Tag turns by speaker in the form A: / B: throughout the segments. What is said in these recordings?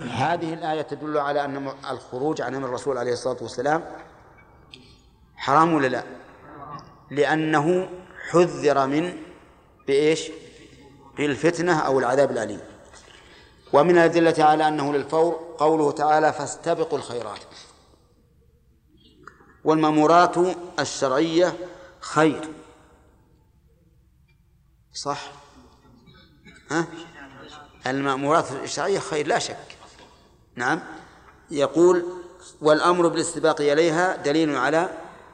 A: هذه الآية تدل على أن الخروج عن أمر الرسول عليه الصلاة والسلام حرام ولا لا؟ لأنه حذر من بإيش؟ بالفتنة أو العذاب الأليم. ومن الأدلة على أنه للفور قوله تعالى فاستبقوا الخيرات. والمأمورات الشرعية خير، صح؟ المأمورات الشرعية خير لا شك. نعم. يقول والأمر بالاستباق إليها دليل على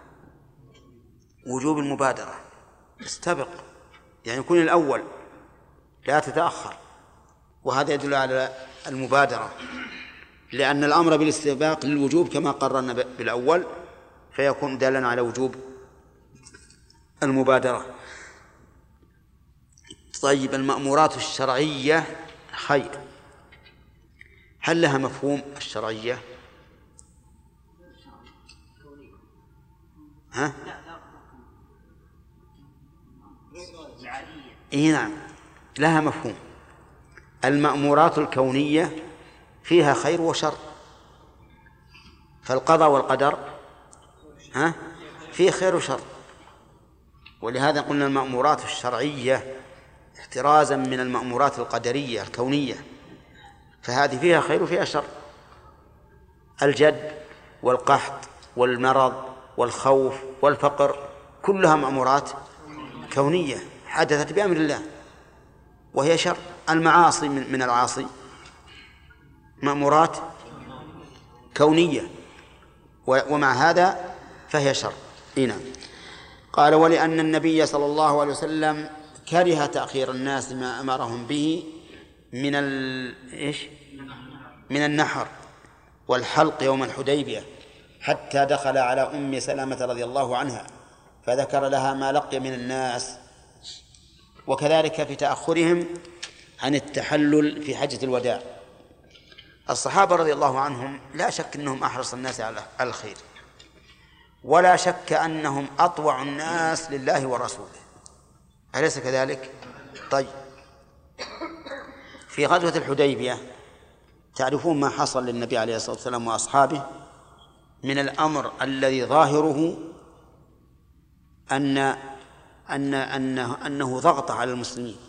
A: وجوب المبادرة. استبق يعني يكون الأول لا تتأخر، وهذا يدل على المبادرة، لأن الأمر بالاستباق للوجوب كما قررنا بالأول، فيكون دالا على وجوب المبادرة. طيب المأمورات الشرعية خير، هل لها مفهوم الشرعية؟ إيه نعم لها مفهوم. المأمورات الكونية فيها خير وشر، فالقضاء والقدر فيه خير وشر، ولهذا قلنا المأمورات الشرعية احترازا من المأمورات القدرية الكونية، فهذه فيها خير وفيها شر. الجد والقحط والمرض والخوف والفقر كلها مأمورات كونية حدثت بأمر الله وهي شر. المعاصي من العاصي مأمورات كونية ومع هذا فهي شر. نعم. قال ولأن النبي صلى الله عليه وسلم كره تأخير الناس ما أمرهم به من النحر والحلق يوم الحديبية، حتى دخل على أم سلمة رضي الله عنها فذكر لها ما لقي من الناس، وكذلك في تأخرهم عن التحلل في حجة الوداع. الصحابة رضي الله عنهم لا شك أنهم أحرص الناس على الخير، ولا شك أنهم أطوع الناس لله ورسوله، أليس كذلك؟ طيب في غزوة الحديبية تعرفون ما حصل للنبي عليه الصلاة والسلام وأصحابه من الأمر الذي ظاهره أنه ضغط على المسلمين،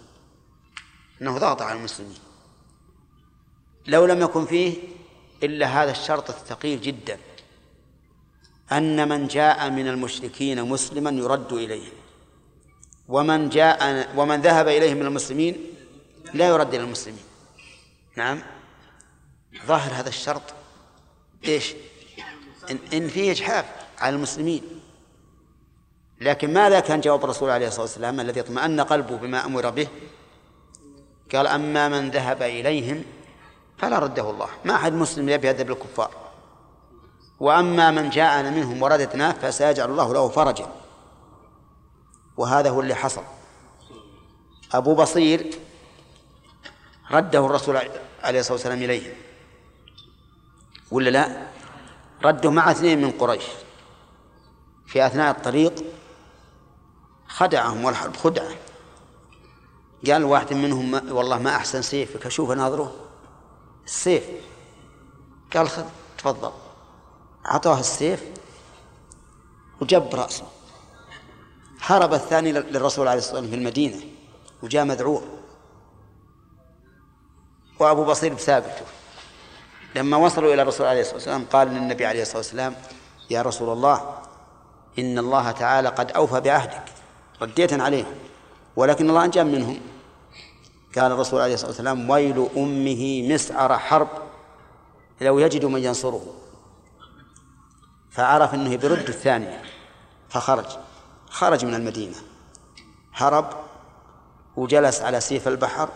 A: لو لم يكن فيه إلا هذا الشرط الثقيل جدا، أن من جاء من المشركين مسلما يرد إليه، ومن ذهب إليه من المسلمين لا يرد إلى المسلمين. نعم. ظاهر هذا الشرط إيش؟ إن فيه إجحاف على المسلمين. لكن ماذا كان جواب الرسول عليه الصلاة والسلام الذي اطمأن قلبه بما أمر به؟ قال أما من ذهب إليهم فلا رده الله، ما أحد مسلم يذهب بالكفار، وأما من جاءنا منهم ورددناه فسيجعل الله له فرجا. وهذا هو اللي حصل. أبو بصير رده الرسول عليه الصلاة والسلام إليه ولا لا؟ رده مع 2 من قريش في أثناء الطريق، خدعهم والحرب خدعة. قال واحد منهم والله ما أحسن سيفك، أشوف ناظره السيف. قال خذ تفضل، أعطاه السيف وجب رأسه. هرب الثاني للرسول عليه الصلاة والسلام في المدينة وجاء مذعور، وأبو بصير بسابته. لما وصلوا إلى الرسول عليه الصلاة والسلام قال للنبي عليه الصلاة والسلام يا رسول الله إن الله تعالى قد أوفى بعهدك، رديت عليهم ولكن الله أنجى منهم. قال الرسول عليه الصلاة والسلام ويل أمه مسعر حرب لو يجد من ينصره. فعرف أنه برد الثانية فخرج من المدينة، هرب وجلس على سيف البحر،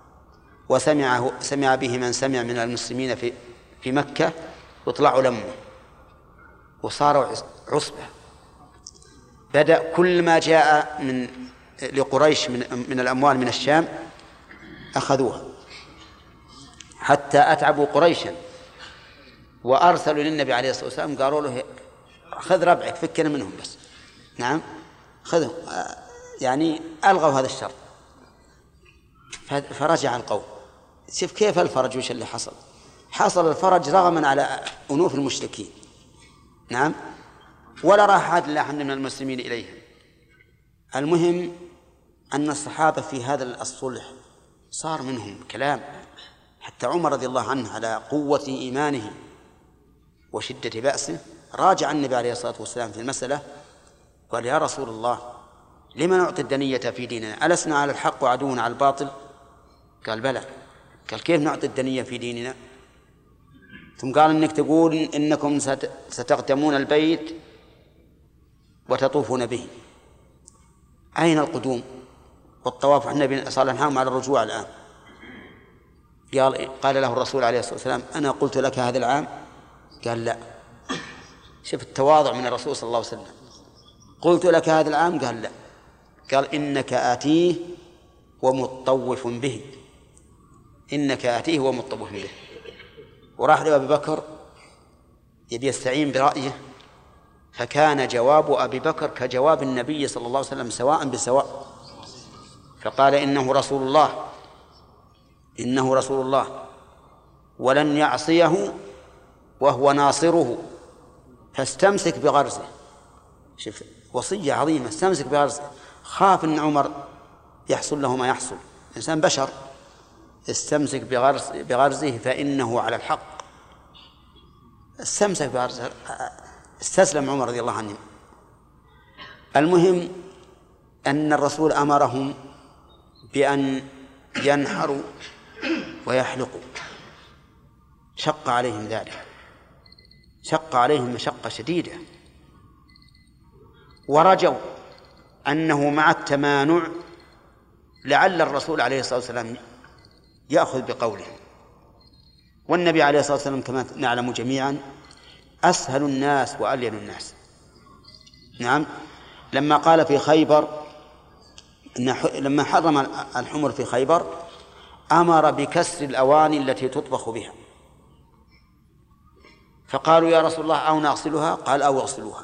A: وسمع به من سمع من المسلمين في مكة، وطلعوا لمه وصاروا عصبة. بدأ كل ما جاء لقريش من الأموال من الشام أخذوها، حتى أتعبوا قريشا وأرسلوا للنبي عليه الصلاة والسلام قالوا له خذ ربعك فكنا منهم بس. نعم خذهم، يعني ألغوا هذا الشر. فرجع القوم. شوف كيف الفرج وش اللي حصل. حصل الفرج رغما على أنوف المشركين. نعم، ولا راح أحد من المسلمين إليهم. المهم أن الصحابة في هذا الصلح صار منهم كلام، حتى عمر رضي الله عنه على قوة إيمانه وشدة بأسه راجع النبي عليه الصلاة والسلام في المسألة، قال: يا رسول الله، لما نعطي الدنية في ديننا؟ ألسنا على الحق وعدونا على الباطل؟ قال: بلى. قال: كيف نعطي الدنية في ديننا؟ ثم قال: إنك تقول إنكم ستقدمون البيت وتطوفون به. أين القدوم والطواف؟ النبي صلى الله عليه وسلم على الرجوع الآن. قال له الرسول عليه الصلاة والسلام: أنا قلت لك هذا العام؟ قال: لا. شوف التواضع من الرسول صلى الله عليه وسلم. قلت لك هذا العام؟ قال: لا. قال: إنك آتيه ومطوف به، إنك آتيه ومطوف به. وراح لأبي بكر يبي يستعين برأيه، فكان جواب أبي بكر كجواب النبي صلى الله عليه وسلم سواء بسواء، فقال: إنه رسول الله، إنه رسول الله ولن يعصيه وهو ناصره، فاستمسك بغرزه. شوف وصية عظيمة، استمسك بغرزه. خاف أن عمر يحصل له ما يحصل، إنسان بشر. استمسك بغرزه فإنه على الحق. استمسك بغرزه، استسلم عمر رضي الله عنه. المهم أن الرسول أمرهم بأن ينحروا ويحلقوا، شق عليهم ذلك، شق عليهم مشقة شديدة، ورجوا أنه مع التمانع لعل الرسول عليه الصلاة والسلام يأخذ بقوله. والنبي عليه الصلاة والسلام كما نعلم جميعا أسهل الناس وألين الناس. نعم، لما قال في خيبر لما حرم الحمر في خيبر أمر بكسر الأواني التي تطبخ بها، فقالوا: يا رسول الله، أو نغسلها؟ قال: أو اغسلوها.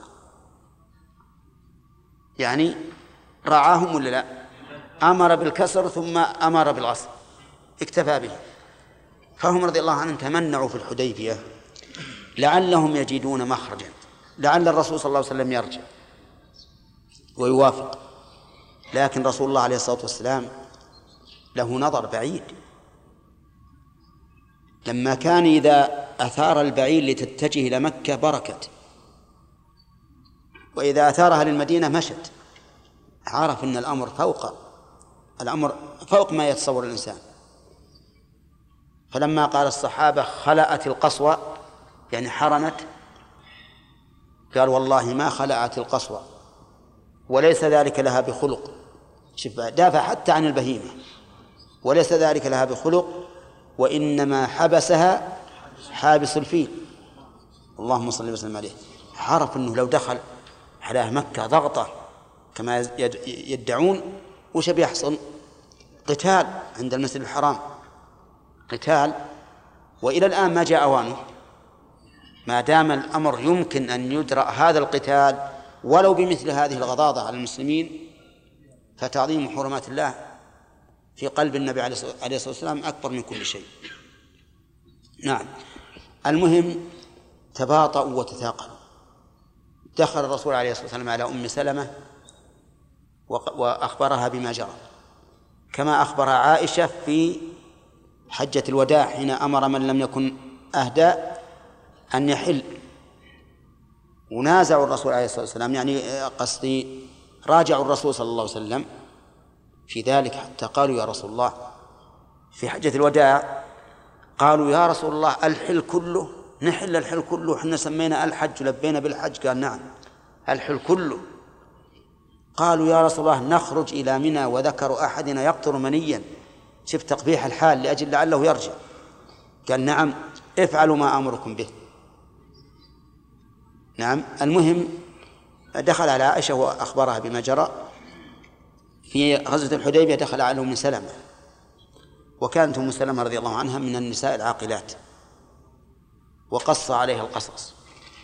A: يعني رعاهم ولا لا؟ أمر بالكسر ثم أمر بالغسل، اكتفى به. فهم رضي الله عنهم تمنعوا في الحديبية لعلهم يجدون مخرجا، لعل الرسول صلى الله عليه وسلم يرجع ويوافق. لكن رسول الله عليه الصلاة والسلام له نظر بعيد، لما كان إذا أثار البعير لتتجه إلى مكة بركت، وإذا أثارها للمدينة مشت. عرف أن الأمر فوق ما يتصور الإنسان. فلما قال الصحابة: خلأت القصوى، يعني حرمت، قال: والله ما خلأت القصوى وليس ذلك لها بخلق. شوف، دافع حتى عن البهيمة، وليس ذلك لها بخلق، وإنما حبسها حابس الفيل. اللهم صل وسلم عليه. عرف أنه لو دخل على مكة ضغطة كما يدعون وش بيحصل؟ قتال عند المسجد الحرام، قتال. وإلى الآن ما جاء أوانه. ما دام الأمر يمكن أن يدرأ هذا القتال ولو بمثل هذه الغضاضة على المسلمين، فتعظيم حرمات الله في قلب النبي عليه الصلاة والسلام أكبر من كل شيء. نعم، المهم تباطؤوا وتثاقلوا. دخل الرسول عليه الصلاة والسلام على أم سلمة وأخبرها بما جرى، كما أخبر عائشة في حجة الوداع حين أمر من لم يكن أهدى أن يحل، ونازعوا الرسول عليه الصلاة والسلام، يعني قصدي راجعوا الرسول صلى الله عليه وسلم في ذلك، حتى قالوا: يا رسول الله، في حجة الوداع قالوا: يا رسول الله، الحل كله، نحل الحل كله، احنا سمينا الحج لبينا بالحج. قال: نعم، الحل كله. قالوا: يا رسول الله، نخرج إلى منى وذكر أحدنا يقطر منيا. شوف تقبيح الحال لأجل لعله يرجع. قال: نعم، افعلوا ما أمركم به. نعم، المهم دخل على عائشة وأخبرها بما جرى. في غزوة الحديبية دخل على أم سلمة، وكانت أم سلمة رضي الله عنها من النساء العاقلات، وقص عليها القصص،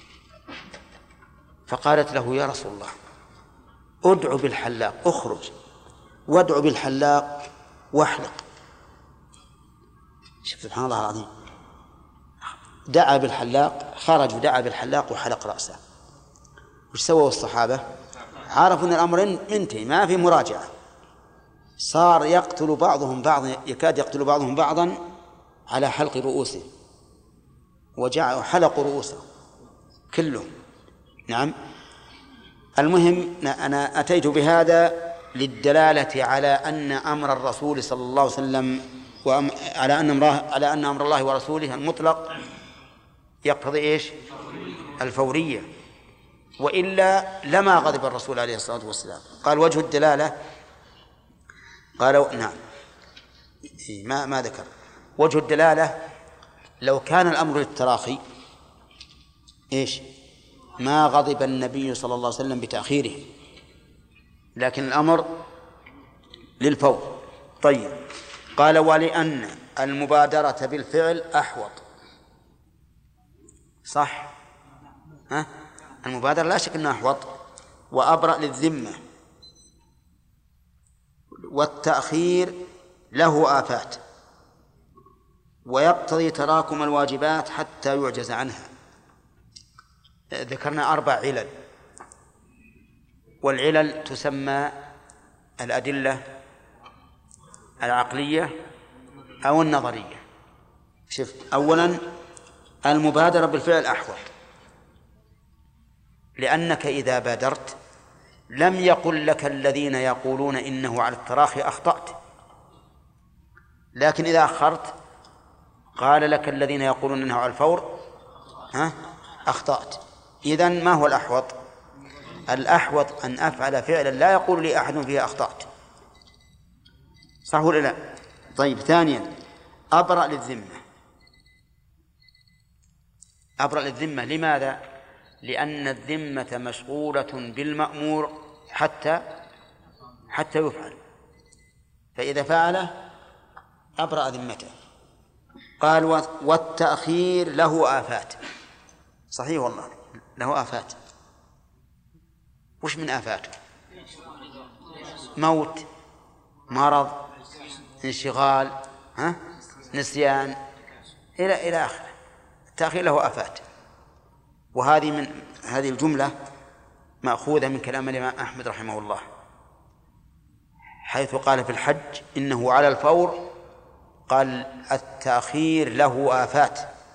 A: فقالت له: يا رسول الله، ادعو بالحلاق، اخرج وادعو بالحلاق واحلق. شوف سبحان الله العظيم، دعا بالحلاق، خرج ودعا بالحلاق وحلق رأسه. وش سووا الصحابة؟ عرفوا أن الأمر منتهي، ما في مراجعة. صار يقتل بعضهم بعضا، يكاد يقتل بعضهم بعضا على حلق رؤوسه، حلقوا رؤوسه كلهم. نعم. المهم أنا أتيت بهذا للدلالة على أن أمر الرسول صلى الله عليه وسلم على أن أمر الله ورسوله المطلق يقتضي إيش؟ الفورية، وإلا لما غضب الرسول عليه الصلاة والسلام. قال وجه الدلالة، قالوا نعم ما ذكر وجه الدلالة. لو كان الأمر للتراخي إيش؟ ما غضب النبي صلى الله عليه وسلم بتأخيره، لكن الأمر للفور. طيب، قال ولأن المبادرة بالفعل أحوط. صح؟ المبادرة لا شك أنها أحوط وأبرأ للذمة، والتأخير له آفات ويقتضي تراكم الواجبات حتى يعجز عنها. ذكرنا 4 علل، والعلل تسمى الأدلة العقلية أو النظرية. شوف، أولا المبادرة بالفعل أحوط، لأنك إذا بادرت لم يقل لك الذين يقولون إنه على التراخي أخطأت، لكن إذا أخرت قال لك الذين يقولون إنه على الفور أخطأت. إذن ما هو الأحوط؟ الأحوط أن أفعل فعلا لا يقول لي أحد فيه أخطأت. صح ولا لا؟ طيب، ثانيا أبرأ للذمة. أبرأ للذمة لماذا؟ لأن الذمة مشغولة بالمأمور حتى يفعل، فإذا فعله أبرأ ذمته. قال والتأخير له آفات. صحيح والله، له آفات. وش من آفاته؟ موت، مرض، انشغال، نسيان، إلى آخره. التأخير له آفات، وهذه هذه الجملة مأخوذة من كلام الإمام أحمد رحمه الله، حيث قال في الحج إنه على الفور، قال التأخير له آفات.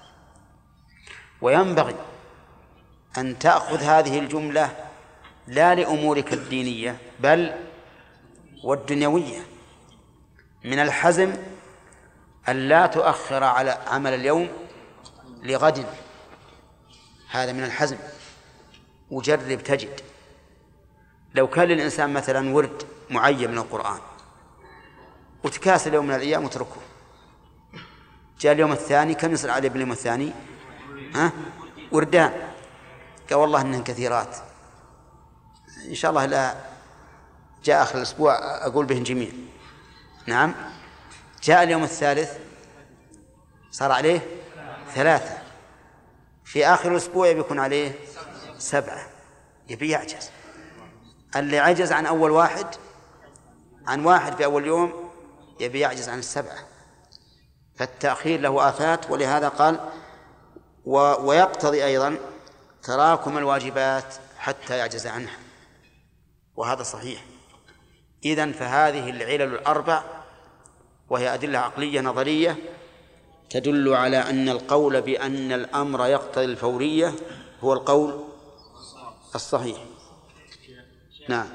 A: وينبغي أن تأخذ هذه الجملة لا لأمورك الدينية بل والدنيوية. من الحزم أن لا تؤخر على عمل اليوم لغد، هذا من الحزم. وجرب تجد لو كان للإنسان مثلا ورد معين من القرآن وتكاسل يوم من الأيام وتركه، جاء اليوم الثاني كم يصل عليه باليوم الثاني؟ وردان. قال والله إنهن كثيرات، إن شاء الله لا جاء آخر الأسبوع أقول بهن جميع. نعم. جاء اليوم الثالث صار عليه 3، في آخر الأسبوع بيكون عليه 7. يبي يعجز. اللي عجز عن أول واحد في أول يوم يبي يعجز عن 7. فالتأخير له آفات، ولهذا قال ويقتضي أيضا تراكم الواجبات حتى يعجز عنها، وهذا صحيح. إذن فهذه العلل ال4 وهي أدلة عقلية نظرية تدل على أن القول بأن الأمر يقتضي الفورية هو القول الصحيح. نعم.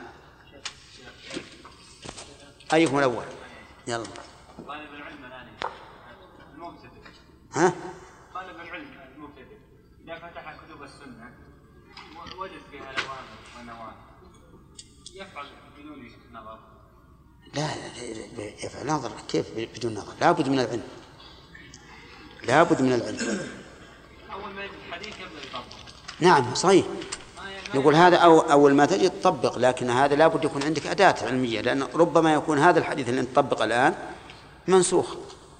A: أيهم الأول؟ يلا.
B: طالب العلم الآن المبتدئ. طالب العلم المبتدئ إذا فتح كتب السنة وجد فيها الأوامر والنواهي يفعل بدون نظر؟
A: لا يفعل نظر. كيف بدون نظر؟ لابد من العلم، لابد من العلم.
B: أول ما يجد الحديث يبدأ يطبق.
A: نعم صحيح. نقول هذا أول ما تجد تطبق، لكن هذا لابد يكون عندك أداة علمية، لأن ربما يكون هذا الحديث اللي نطبق الآن منسوخ.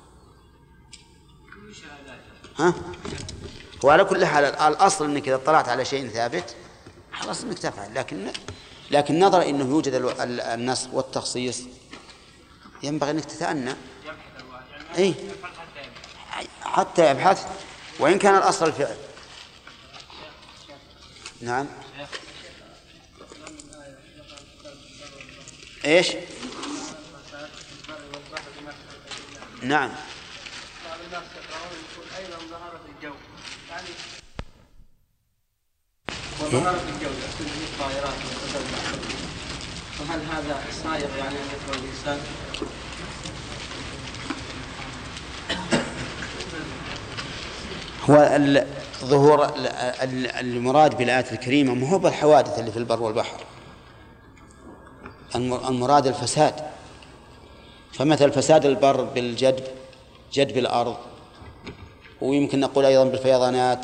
A: وعلى كل حال الأصل أنك إذا اطلعت على شيء ثابت خلاص أنك تفعل، لكن نظر أنه يوجد النص والتخصيص ينبغي أنك تتأنى. حتى يبحث. وإن كان الأصل الفعل. نعم. إيش؟ نعم.
C: وظهرت الجو يحصل به الطائرات وهل هذا صائغ يعني أن يقرأ الإنسان؟
A: هو ظهور المراد بالآية الكريمة ما هو بالحوادث اللي في البر والبحر، المراد الفساد. فمثل فساد البر بالجدب، جدب الأرض، ويمكن نقول أيضا بالفيضانات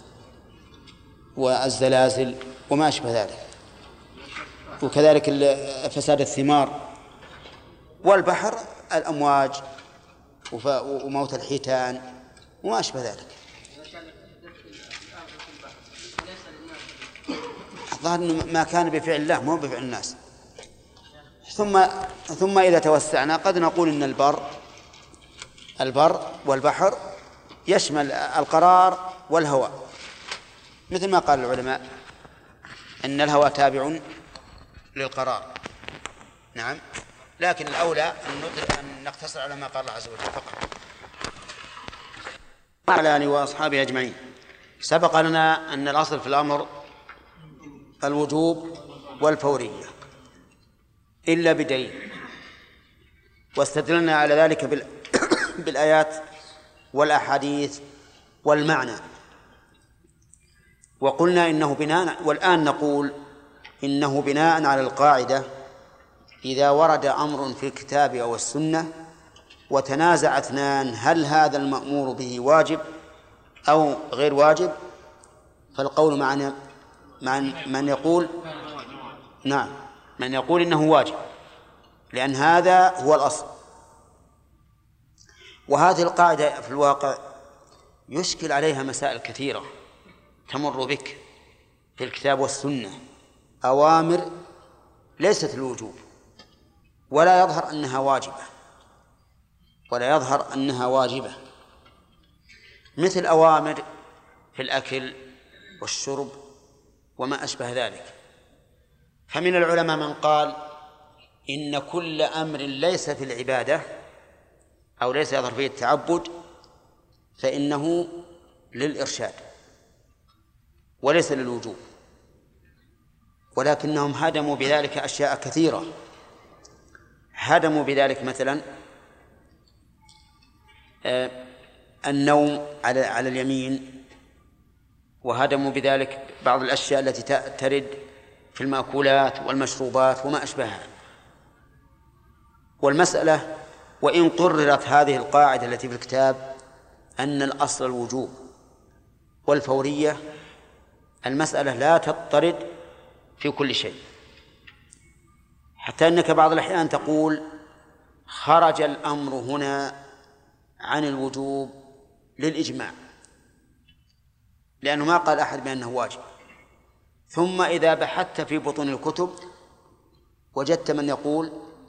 A: والزلازل وما أشبه ذلك، وكذلك فساد الثمار، والبحر الأمواج وموت الحيتان وما أشبه ذلك. الظاهر ما كان بفعل الله مو بفعل الناس. ثم إذا توسعنا قد نقول إن البر والبحر يشمل القرار والهواء، مثل ما قال العلماء إن الهواء تابع للقرار. نعم، لكن الأولى أن نقتصر على ما قال الله عز وجل فقط. وعلى آله وأصحابه أجمعين. سبق لنا أن الأصل في الأمر الوجوب والفورية إلا بدليل، واستدلنا على ذلك بالآيات والأحاديث والمعنى، وقلنا إنه بناء، والآن نقول إنه بناء على القاعدة إذا ورد أمر في الكتاب أو السنة وتنازع اثنان هل هذا المأمور به واجب أو غير واجب، فالقول معنا من يقول نعم، من يقول إنه واجب، لأن هذا هو الأصل. وهذه القاعدة في الواقع يشكل عليها مسائل كثيرة تمر بك في الكتاب والسنة، أوامر ليست الوجوب ولا يظهر أنها واجبة، مثل أوامر في الأكل والشرب وما أشبه ذلك. فمن العلماء من قال إن كل أمر ليس في العبادة أو ليس يظهر فيه التعبد فإنه للإرشاد وليس للوجوب، ولكنهم هدموا بذلك أشياء كثيرة. هدموا بذلك مثلا النوم على اليمين، وهدموا بذلك بعض الأشياء التي ترد في المأكولات والمشروبات وما أشبهها. والمسألة وإن قررت هذه القاعدة التي في الكتاب أن الأصل الوجوب والفورية، المسألة لا تضطرد في كل شيء، حتى أنك بعض الأحيان تقول خرج الأمر هنا عن الوجوب للإجماع، لأنه ما قال أحد بأنه واجب. ثم إذا بحثت في بطون الكتب وجدت من يقول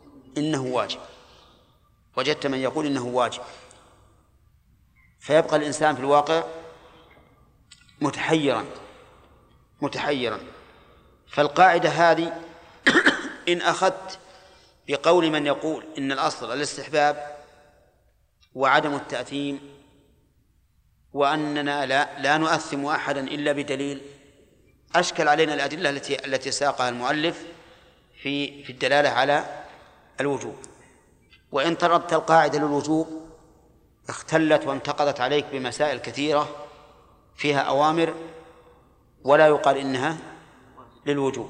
A: إنه واجب، فيبقى الإنسان في الواقع متحيرا. فالقاعدة هذه إن أخذت بقول من يقول إن الأصل الاستحباب وعدم التأثيم، وأننا لا نؤثم أحدا إلا بدليل، أشكل علينا الأدلة التي ساقها المؤلف في الدلالة على الوجوب. وإن طردت القاعدة للوجوب اختلت وانتقضت عليك بمسائل كثيرة فيها أوامر ولا يقال إنها للوجوب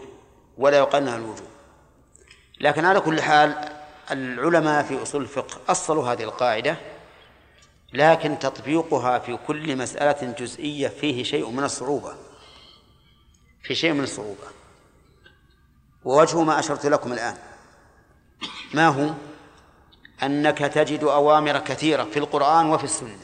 A: لكن على كل حال العلماء في أصول الفقه أصلوا هذه القاعدة، لكن تطبيقها في كل مسألة جزئية فيه شيء من الصعوبة، ووجه ما أشرت لكم الآن ما هو؟ أنك تجد أوامر كثيرة في القرآن وفي السنة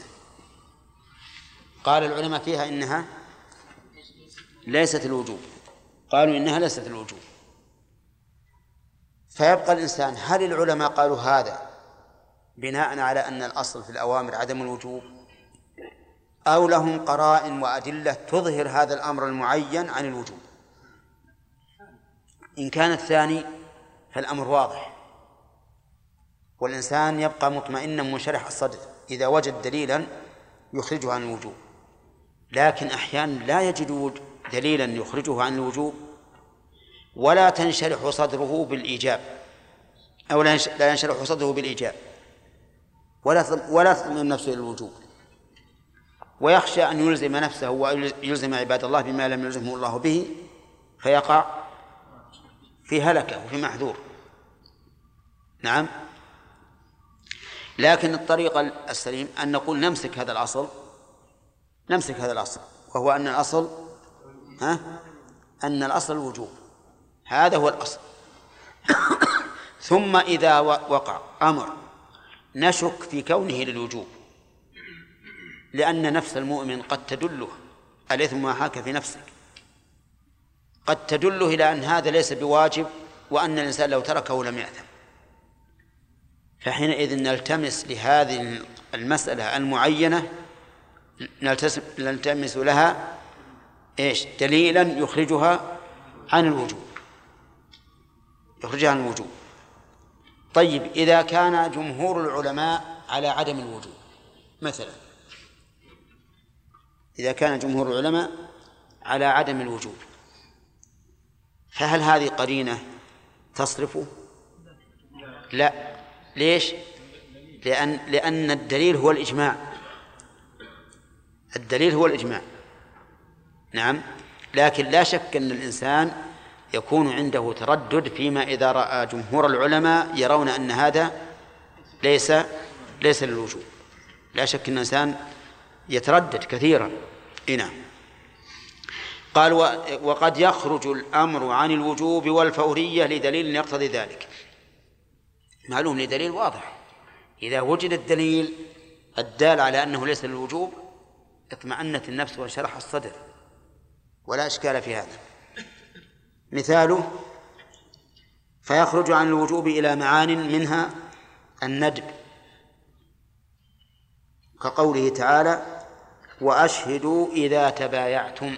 A: قال العلماء فيها إنها ليست الوجوب، قالوا إنها ليست الوجوب. فيبقى الإنسان هل العلماء قالوا هذا بناء على أن الأصل في الأوامر عدم الوجوب، أو لهم قرائن وأدلة تظهر هذا الأمر المعين عن الوجوب. إن كان الثاني فالأمر واضح، والإنسان يبقى مطمئنا منشرح الصدر إذا وجد دليلا يخرجه عن الوجوب. لكن أحيانا لا يجد دليلا يخرجه عن الوجوب ولا تنشرح صدره بالإيجاب، أو لا ينشرح صدره بالإيجاب ولا تطمئن نفسه إلى الوجوب، ويخشى أن يلزم نفسه ويلزم عباد الله بما لم يلزمه الله به، فيقع في هلكة وفي محذور. نعم. لكن الطريقة السليم أن نقول نمسك هذا الأصل، وهو أن الأصل الوجوب، هذا هو الأصل. ثم إذا وقع أمر نشك في كونه للوجوب، لأن نفس المؤمن قد تدله الإثم ما حاك في نفسك، قد تدله إلى أن هذا ليس بواجب، وأن الإنسان لو تركه لم يأثم. فحينئذ نلتمس لهذه المسألة المعينة نلتمس لها دليلا يخرجها عن الوجوب. طيب، إذا كان جمهور العلماء على عدم الوجوب مثلا، إذا كان جمهور العلماء على عدم الوجوب، فهل هذه قرينة تصرفه؟ لا. ليش؟ لأن الدليل هو الإجماع. نعم. لكن لا شك أن الإنسان يكون عنده تردد فيما إذا رأى جمهور العلماء يرون أن هذا ليس للوجوب. لا شك أن الإنسان يتردد كثيرا. نعم. قال: وقد يخرج الأمر عن الوجوب والفورية لدليل يقتضي ذلك. معلوم لدليل واضح، إذا وجد الدليل الدال على أنه ليس للوجوب اطمأنت النفس وانشرح الصدر، ولا إشكال في هذا. مثاله: فيخرج عن الوجوب إلى معان منها الندب، كقوله تعالى: وأشهدوا إذا تبايعتم.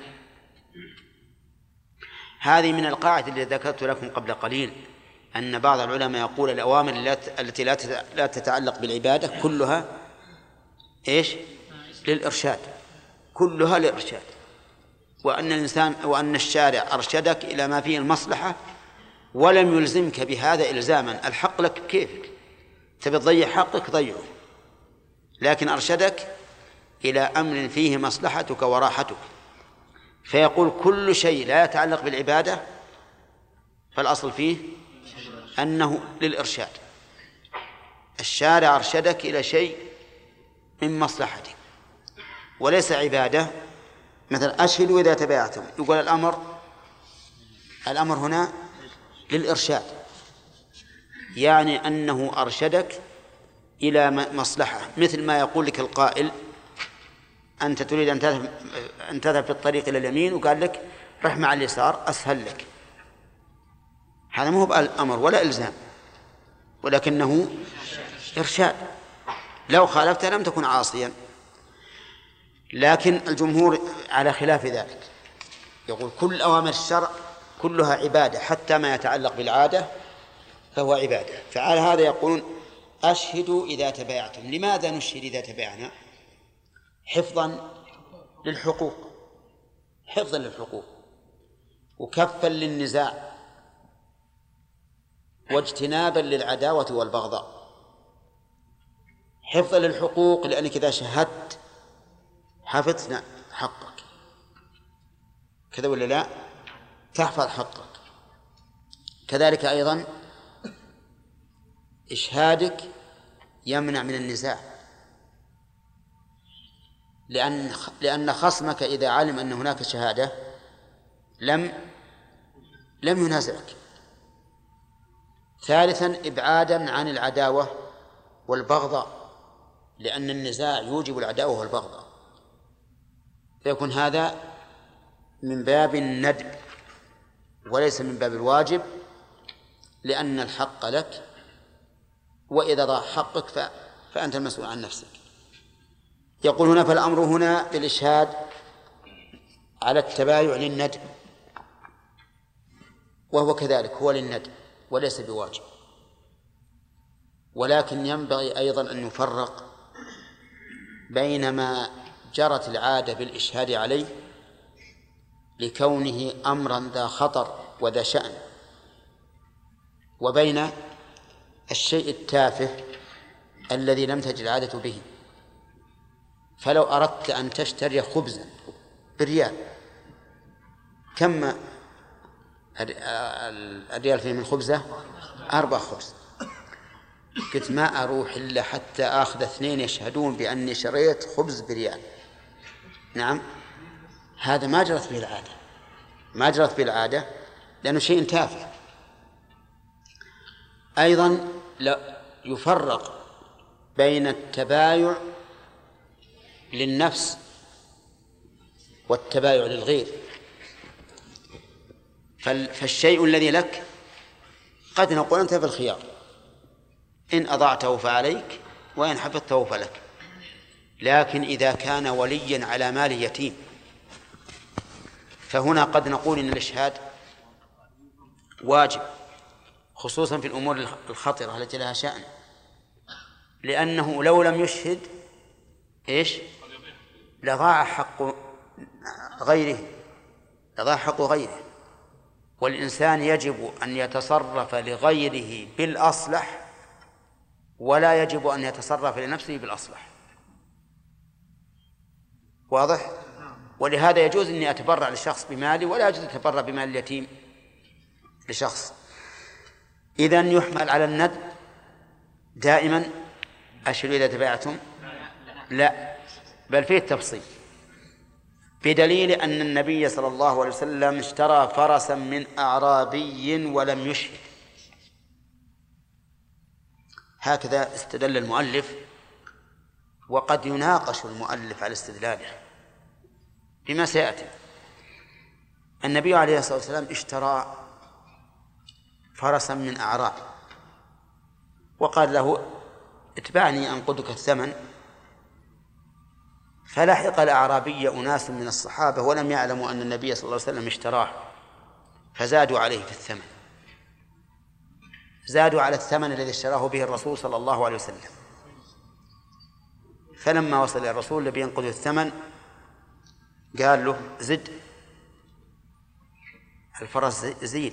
A: هذه من القاعدة التي ذكرت لكم قبل قليل، أن بعض العلماء يقول الأوامر التي لا تتعلق بالعبادة كلها للإرشاد، كلها للإرشاد، وأن الشارع أرشدك إلى ما فيه المصلحة ولم يلزمك بهذا إلزاما. الحق لك كيفك، تبي تضيع حقك ضيعه، لكن أرشدك إلى أمر فيه مصلحتك وراحتك. فيقول كل شيء لا يتعلق بالعبادة فالأصل فيه أنه للإرشاد. الشارع أرشدك إلى شيء من مصلحتك وليس عبادة. مثلا: أشهدوا إذا تبايعتم، يقول الأمر هنا للإرشاد، يعني أنه أرشدك إلى مصلحة، مثل ما يقول لك القائل: أنت تريد أن تذهب في الطريق إلى اليمين، وقال لك: رح مع اليسار أسهل لك. هذا ما هو بأمر ولا إلزام، ولكنه إرشاد، لو خالفت لم تكن عاصيا. لكن الجمهور على خلاف ذلك، يقول كل أوامر الشرع كلها عبادة، حتى ما يتعلق بالعادة فهو عبادة. فعلى هذا يقولون: أشهدوا إذا تبايعتم. لماذا نشهد إذا تبايعنا؟ حفظا للحقوق وكفا للنزاع واجتنابا للعداوة والبغضاء. حفظا للحقوق لأنك إذا شهدت حفظنا حقك، كذا ولا لا؟ تحفظ حقك. كذلك أيضا إشهادك يمنع من النزاع، لأن خصمك إذا علم أن هناك شهادة لم ينازعك. ثالثا: إبعادا عن العداوة والبغضاء، لأن النزاع يوجب العداوة والبغضاء، فيكون هذا من باب الندب وليس من باب الواجب، لأن الحق لك، وإذا ضاع حقك فأنت المسؤول عن نفسك. يقول هنا فالأمر هنا بالإشهاد على التبايع للندب، وهو كذلك هو للندب وليس بواجب، ولكن ينبغي أيضا أن يفرق بين ما جرت العادة بالإشهاد عليه لكونه أمرا ذا خطر وذا شأن، وبين الشيء التافه الذي لم تجد العادة به. فلو أردت أن تشتري خبزا بريال، كم الريال فيه من خبزة؟ 4 خبز. قلت ما أروح إلا حتى آخذ 2 يشهدون بأني شريت خبز بريال. نعم، هذا ما جرت به العادة، ما جرت به العادة لأنه شيء تافه. أيضا لا يفرق بين التبايع للنفس والتبايع للغير. فالشيء الذي لك قد نقول أنت في الخيار، إن أضعته فعليك وإن حفظته فلك. لكن إذا كان وليا على مال يتيم فهنا قد نقول إن الإشهاد واجب، خصوصا في الأمور الخطرة التي لها شأن، لأنه لو لم يشهد لضاع حق غيره، لضاع حق غيره. والإنسان يجب أن يتصرف لغيره بالأصلح، ولا يجب أن يتصرف لنفسه بالأصلح. واضح؟ ولهذا يجوز أني أتبرع لشخص بمالي، ولا يجوز أتبرع بمال اليتيم لشخص. إذن يحمل على الند دائما أشهدوا إذا تبايعتم؟ لا، بل فيه التفصيل، بدليل أن النبي صلى الله عليه وسلم اشترى فرسا من أعرابي ولم يشهد. هكذا استدل المؤلف، وقد يناقش المؤلف على استدلاله بما سيأتي. النبي عليه الصلاة والسلام اشترى فرسا من أعراب وقال له اتبعني أنقذك الثمن، فلحق الأعرابي أناس من الصحابة ولم يعلموا أن النبي صلى الله عليه وسلم اشتراه، فزادوا عليه في الثمن، زادوا على الثمن الذي اشتراه به الرسول صلى الله عليه وسلم. فلما وصل إلى الرسول الذي ينقذ الثمن قال له زد الفرس،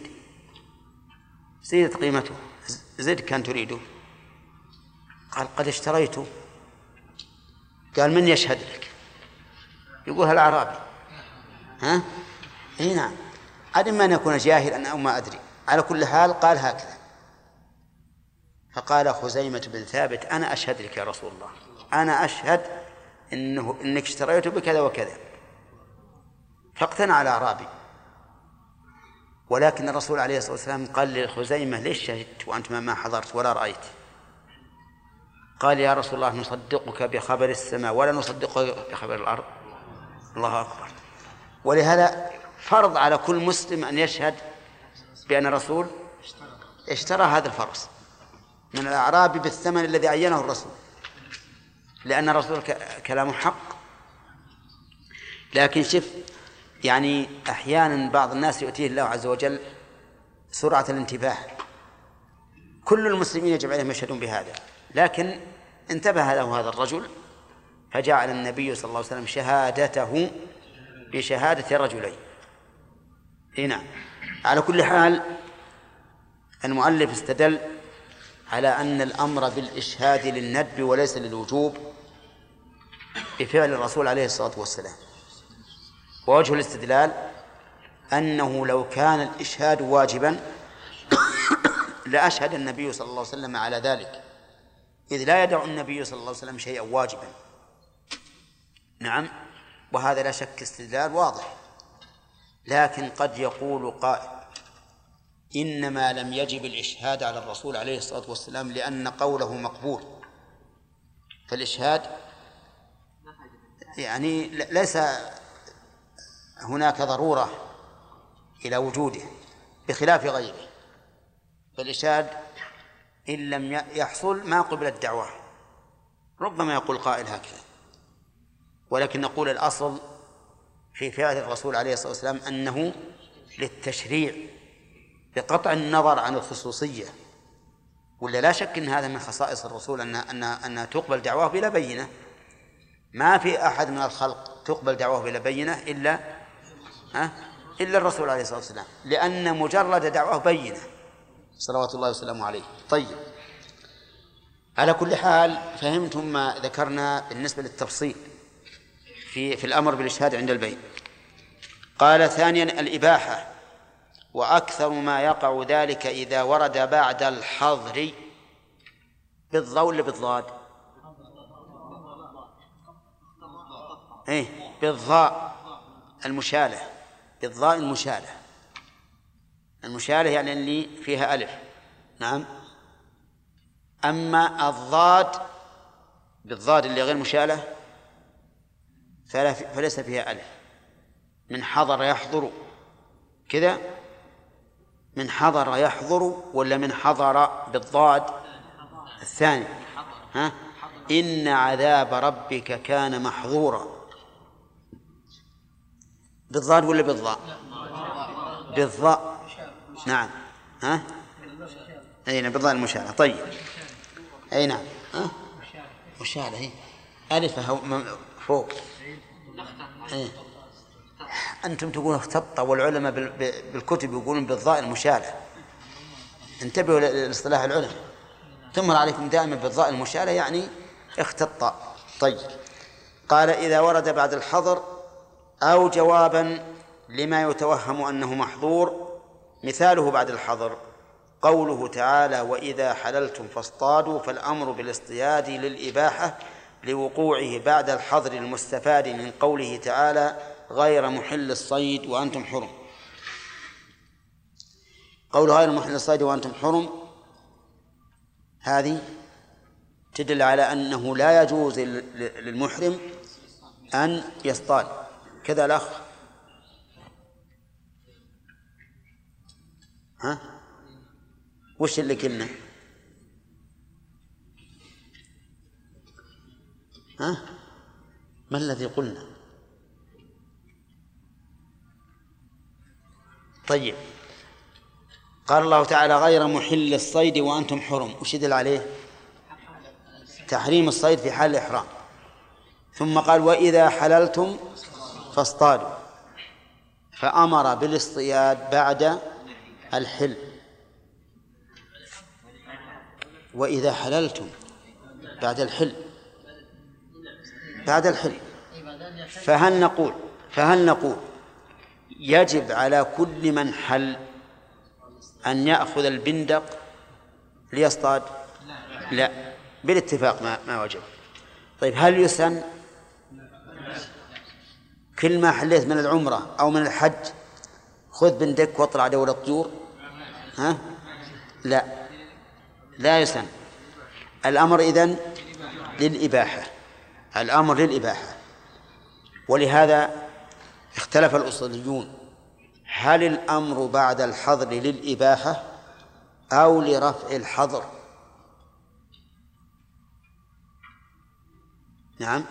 A: زيدت قيمته، زد كان تريده. قال قد اشتريته. قال من يشهد لك؟ يقول الأعرابي. ها؟ اي نعم، عدم أن يكون جاهلا أو ما أدري، على كل حال قال هكذا. فقال خزيمة بن ثابت أنا أشهد لك يا رسول الله، أنا أشهد إنك اشتريته بكذا وكذا. فاقتنع الأعرابي، ولكن الرسول عليه الصلاة والسلام قال لخزيمة ليش شهدت وأنت ما حضرت ولا رأيت؟ قال يا رسول الله نصدقك بخبر السماء ولا نصدقك بخبر الأرض. الله أكبر. ولهذا فرض على كل مسلم أن يشهد بأن الرسول اشترى هذا الفرس من الأعرابي بالثمن الذي عينه الرسول، لأن الرسول كلامه حق. لكن شف، يعني أحيانا بعض الناس يؤتيه الله عز وجل سرعة الانتباه، كل المسلمين يجب عليهم يشهدون بهذا، لكن انتبه له هذا الرجل فجعل النبي صلى الله عليه وسلم شهادته بشهادة رجلين. هنا على كل حال المؤلف استدل على أن الأمر بالإشهاد للندب وليس للوجوب بفعل الرسول عليه الصلاة والسلام. ووجه الاستدلال أنه لو كان الإشهاد واجبا لأشهد النبي صلى الله عليه وسلم على ذلك، إذ لا يدع النبي صلى الله عليه وسلم شيئا واجبا. نعم، وهذا لا شك استدلال واضح. لكن قد يقول قائل إنما لم يجب الإشهاد على الرسول عليه الصلاة والسلام لأن قوله مقبول، فالإشهاد يعني ليس هناك ضرورة إلى وجوده بخلاف غيره. فالإشهاد إن لم يحصل ما قبل الدعوة. ربما يقول قائل هكذا، ولكن نقول الأصل في فعل الرسول عليه الصلاة والسلام أنه للتشريع بقطع النظر عن الخصوصية، ولا لا شك أن هذا من خصائص الرسول أن تقبل دعواه بلا بينة. ما في أحد من الخلق تقبل دعواه بلا بينة إلا الرسول عليه الصلاة والسلام، لأن مجرد دعواه بينة صلوات الله وسلامه عليه. طيب، على كل حال فهمتم ما ذكرنا بالنسبة للتفصيل في الأمر بالإشهاد عند البيع. قال ثانيا الإباحة، وأكثر ما يقع ذلك إذا ورد بعد الحظر بالضاء ولا بالضاد؟ بالضاء المشالة، بالضاء المشالة. المشالة يعني اللي فيها ألف. نعم. أما الضاد بالضاد اللي غير مشالة فليس فيها ألف. من حضر يحضر كذا، من حضر يحضر ولا من حضر بالضاد الثاني؟ إن عذاب ربك كان محظورا. بالضاد ولا بالضاء؟ بالضاء. نعم. أي نعم، بالضاء المشالة. طيب، أي نعم. مشالة هي ألفها فوق. أنتم تقولون اختطة، والعلماء بالكتب يقولون بالضاء المشالة. انتبهوا لاصطلاح العلماء، تمر عليكم دائما بالضاء المشالة يعني اختطة. طيب، قال إذا ورد بعد الحظر أو جوابا لما يتوهم أنه محظور. مثاله بعد الحظر قوله تعالى وإذا حللتم فاصطادوا، فالأمر بالاصطياد للإباحة لوقوعه بعد الحظر المستفاد من قوله تعالى غير محل الصيد وأنتم حرم. قول غير محل الصيد وأنتم حرم هذه تدل على أنه لا يجوز للمحرم أن يصطاد. كذا الأخ وش اللي قلنا؟ ما الذي قلنا؟ طيب، قال الله تعالى غير محل الصيد وأنتم حرم، وش يدل عليه؟ تحريم الصيد في حال الإحرام. ثم قال وإذا حللتم فاصطادوا، فأمر بالاصطياد بعد الحل. وإذا حللتم بعد الحل، بعد الحل. فهل نقول يجب على كل من حل أن يأخذ البندق ليصطاد؟ لا، بالاتفاق ما وجب. طيب، هل يسن كل ما حليت من العمرة أو من الحج خذ بندق واطلع دور الطيور؟ لا يسن. الأمر إذن للإباحة، الأمر للإباحة. ولهذا اختلف الأصوليون هل الأمر بعد الحظر للإباحة أو لرفع الحظر؟ نعم،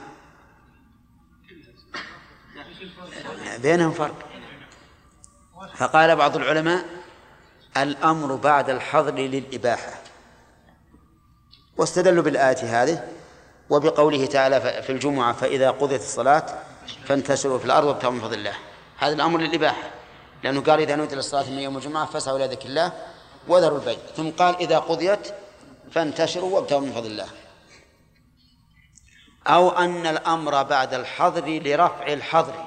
A: بينهم فرق. فقال بعض العلماء الأمر بعد الحظر للإباحة، واستدلوا بالآية هذه وبقوله تعالى في الجمعة فإذا قضيت الصلاة فانتشروا في الأرض وابتغوا من فضل الله. هذا الأمر للإباحة، لأنه قال إذا نودي للصلاة من يوم الجمعة فاسعوا إلى ذكر الله وذروا البيع. ثم قال إذا قضيت فانتشروا وابتغوا من فضل الله. أو أن الأمر بعد الحظر لرفع الحظر،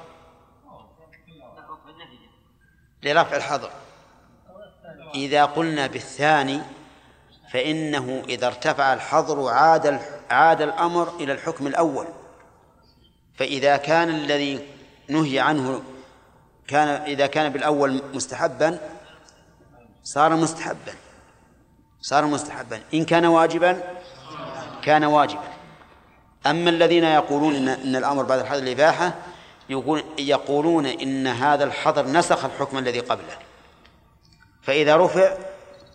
A: لرفع الحظر. إذا قلنا بالثاني فإنه إذا ارتفع الحظر عاد الأمر إلى الحكم الأول. فإذا كان الذي نهي عنه إذا كان بالأول مستحبا صار مستحبا، إن كان واجبا كان واجبا. أما الذين يقولون إن الأمر بعد الحظر الإباحة يقولون إن هذا الحظر نسخ الحكم الذي قبله، فإذا رفع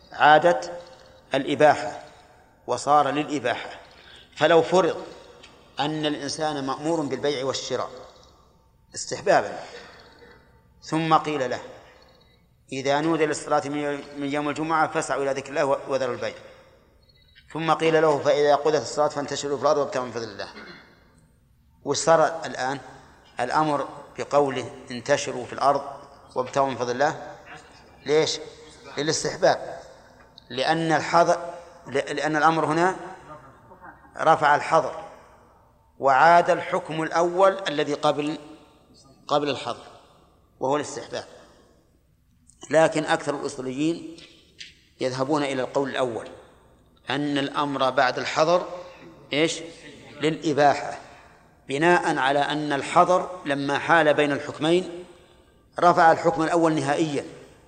A: عادت الإباحة وصار للإباحة. فلو فرض أن الإنسان مأمور بالبيع والشراء استحبابا، ثم قيل له إذا نودي للصلاة من يوم الجمعة فاسعوا إلى ذكر الله وذروا البيع، ثم قيل له فإذا قضيت الصلاة فانتشروا في الأرض وابتغوا من فضل الله. وصار الآن الأمر بقوله انتشروا في الأرض وابتغوا من فضل الله ليش؟ للاستحباب، لأن الأمر هنا رفع الحظر وعاد الحكم الأول الذي قبل الحظر وهو الاستحباب. لكن أكثر الأصوليين يذهبون إلى القول الأول أن الأمر بعد الحظر إيش؟ للإباحة، بناء على أن الحظر لما حال بين الحكمين رفع الحكم الأول نهائيا،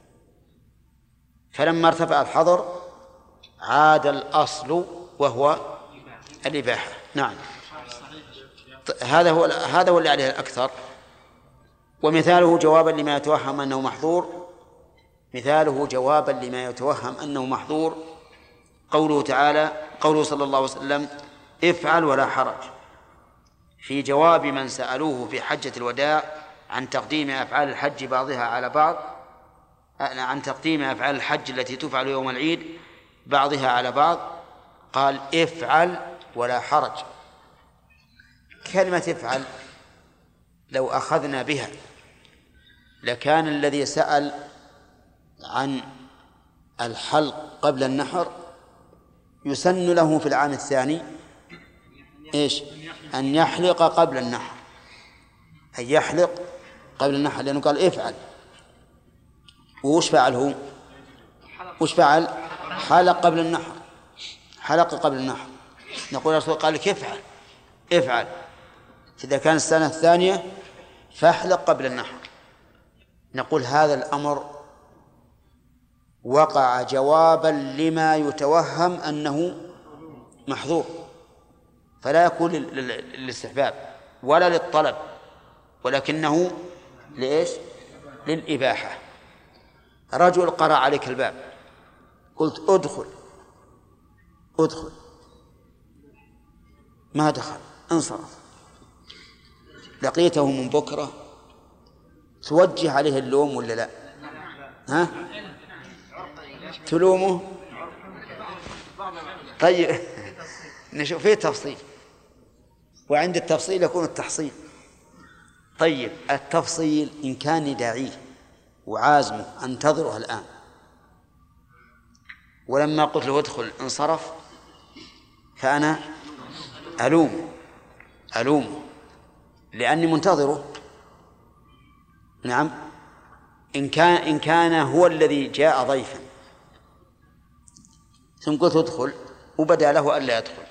A: فلما ارتفع الحظر عاد الأصل وهو الإباحة. نعم، هذا هو اللي عليه الأكثر. ومثاله جوابا لما يتوهم أنه محظور، مثاله جوابا لما يتوهم أنه محظور قوله تعالى، قوله صلى الله عليه وسلم افعل ولا حرج، في جواب من سألوه في حجة الوداع عن تقديم أفعال الحج بعضها على بعض، عن تقديم أفعال الحج التي تفعل يوم العيد بعضها على بعض، قال افعل ولا حرج. كلمة افعل لو أخذنا بها لكان الذي سأل عن الحلق قبل النحر يسن له في العام الثاني إيش؟ أن يحلق قبل النحر، أن يحلق قبل النحر، لأنه قال افعل. وش فعل هو؟ وش فعل؟ حلق قبل النحر، حلق قبل النحر. نقول الرسول قال لك افعل، افعل، إذا كان السنة الثانية فاحلق قبل النحر. نقول هذا الأمر وقع جوابا لما يتوهم أنه محظور، فلا يكون للاستحباب ولا للطلب، ولكنه لإيش؟ للإباحة. رجل قرأ عليك الباب، قلت ادخل، ادخل، ما دخل، انصرف، لقيته من بكرة، توجه عليه اللوم ولا لا؟ ها؟ تلومه؟ طيب نشوف فيه تفصيل، وعند التفصيل يكون التحصيل. طيب التفصيل إن كان داعيه وعازمه أنتظره الآن، ولما قلت له ادخل انصرف، فأنا ألومه لأني منتظره. نعم، إن كان هو الذي جاء ضيفا ثم قلت ادخل وبدا له ألا يدخل،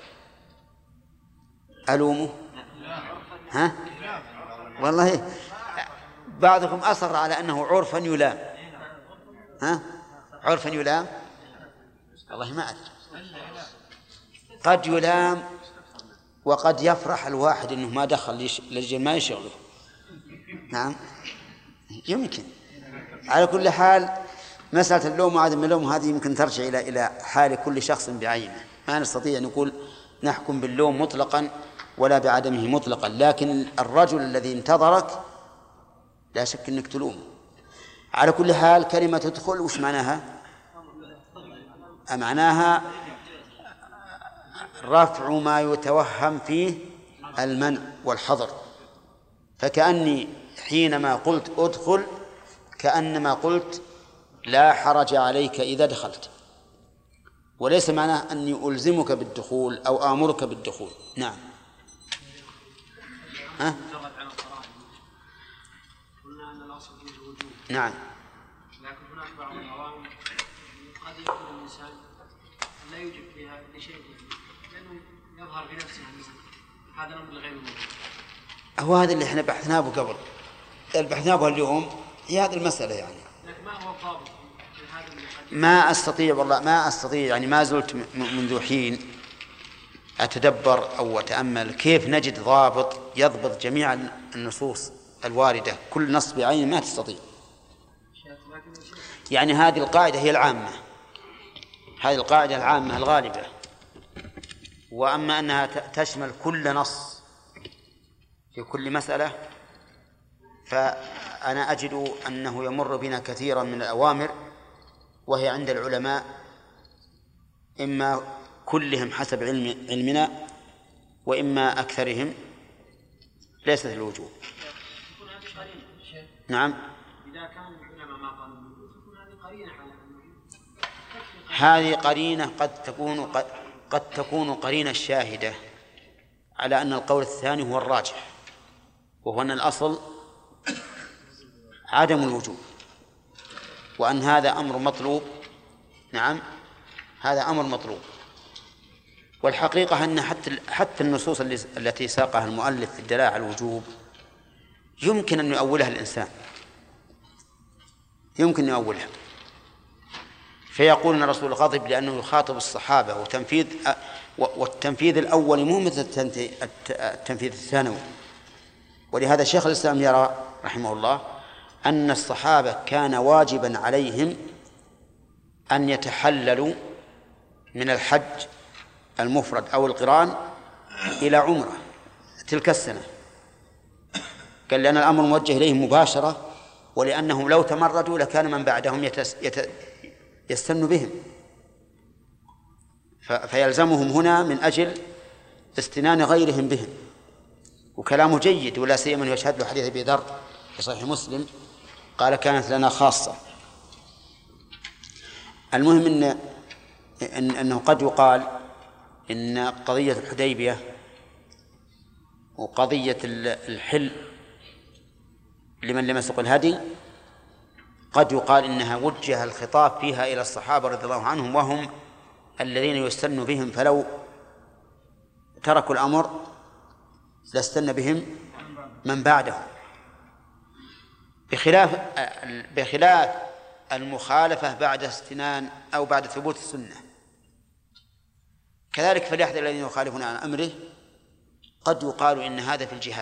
A: ألومه؟ ها؟ والله بعضكم أصر على أنه عرفا يلام. ها؟ عرفا يلام؟ والله ما أدري، قد يلام وقد يفرح الواحد أنه ما دخل للجل ما يشغله. نعم يمكن. على كل حال مسألة اللوم وعدم اللوم هذه يمكن ترجع إلى حال كل شخص بعينه، ما نستطيع أن نقول نحكم باللوم مطلقا ولا بعدمه مطلقا. لكن الرجل الذي انتظرك لا شك أنك تلومه. على كل حال كلمة تدخل وش معناها؟ معناها رفع ما يتوهم فيه المنع والحظر، فكأني حينما قلت ادخل كأنما قلت لا حرج عليك إذا دخلت، وليس معناه أني ألزمك بالدخول أو آمرك بالدخول. نعم. ها؟ نعم.
B: لكن هناك بعض العوامل قد يكون الإنسان لا يوجد فيها لشيء لأنه يظهر بنفسه هذا الأمر غير موجود.
A: هو هذا اللي احنا بحثناه قبل، بحثناه اليوم هي هذه المسألة يعني.
B: لكن ما هو الضابط في هذا
A: ما أستطيع والله، ما أستطيع يعني، ما زلت منذ حين أتدبر أو أتأمل كيف نجد ضابط يضبط جميع النصوص الواردة، كل نص بعينه ما تستطيع. يعني هذه القاعدة هي العامة، هذه القاعدة العامة الغالبة، وأما أنها تشمل كل نص في كل مسألة، فأنا أجد أنه يمر بنا كثيرا من الأوامر وهي عند العلماء إما كلهم حسب علمنا وإما أكثرهم ليست الوجوب. نعم،
B: إذا كان العلماء ما قالوا بالوجوب تكون هذه قرينة على
A: هذه قرينة قد تكون قرينة شاهدة على أن القول الثاني هو الراجح، وهو أن الأصل عدم الوجوب، وأن هذا أمر مطلوب. نعم، هذا أمر مطلوب. والحقيقة أن حتى النصوص التي ساقها المؤلف في الدلالة على الوجوب يمكن أن يؤولها الإنسان، يمكن أن يؤولها، فيقول أن الرسول غضب لأنه يخاطب الصحابة والتنفيذ الأول مو مثل التنفيذ الثانوي. ولهذا شيخ الإسلام يرى رحمه الله أن الصحابة كان واجبا عليهم أن يتحللوا من الحج المفرد أو القران إلى عمرة تلك السنة، قال لأن الأمر موجه إليهم مباشرة، ولأنهم لو تمردوا لكان من بعدهم يستن بهم، فيلزمهم هنا من أجل استنان غيرهم بهم. وكلامه جيد، ولا سيما يشهد له حديث أبي ذر في صحيح مسلم قال كانت لنا خاصة. المهم أنه قد يقال إن قضية الحديبية وقضية الحل لمن لم يسق الهدي قد يقال إنها وجه الخطاب فيها إلى الصحابة رضي الله عنهم وهم الذين يستن بهم، فلو تركوا الأمر لاستن بهم من بعدهم، بخلاف المخالفة بعد استنان أو بعد ثبوت السنة. كذلك فليحذر الذين يخالفون عن أمره، قد يقال إن هذا في الجهاد،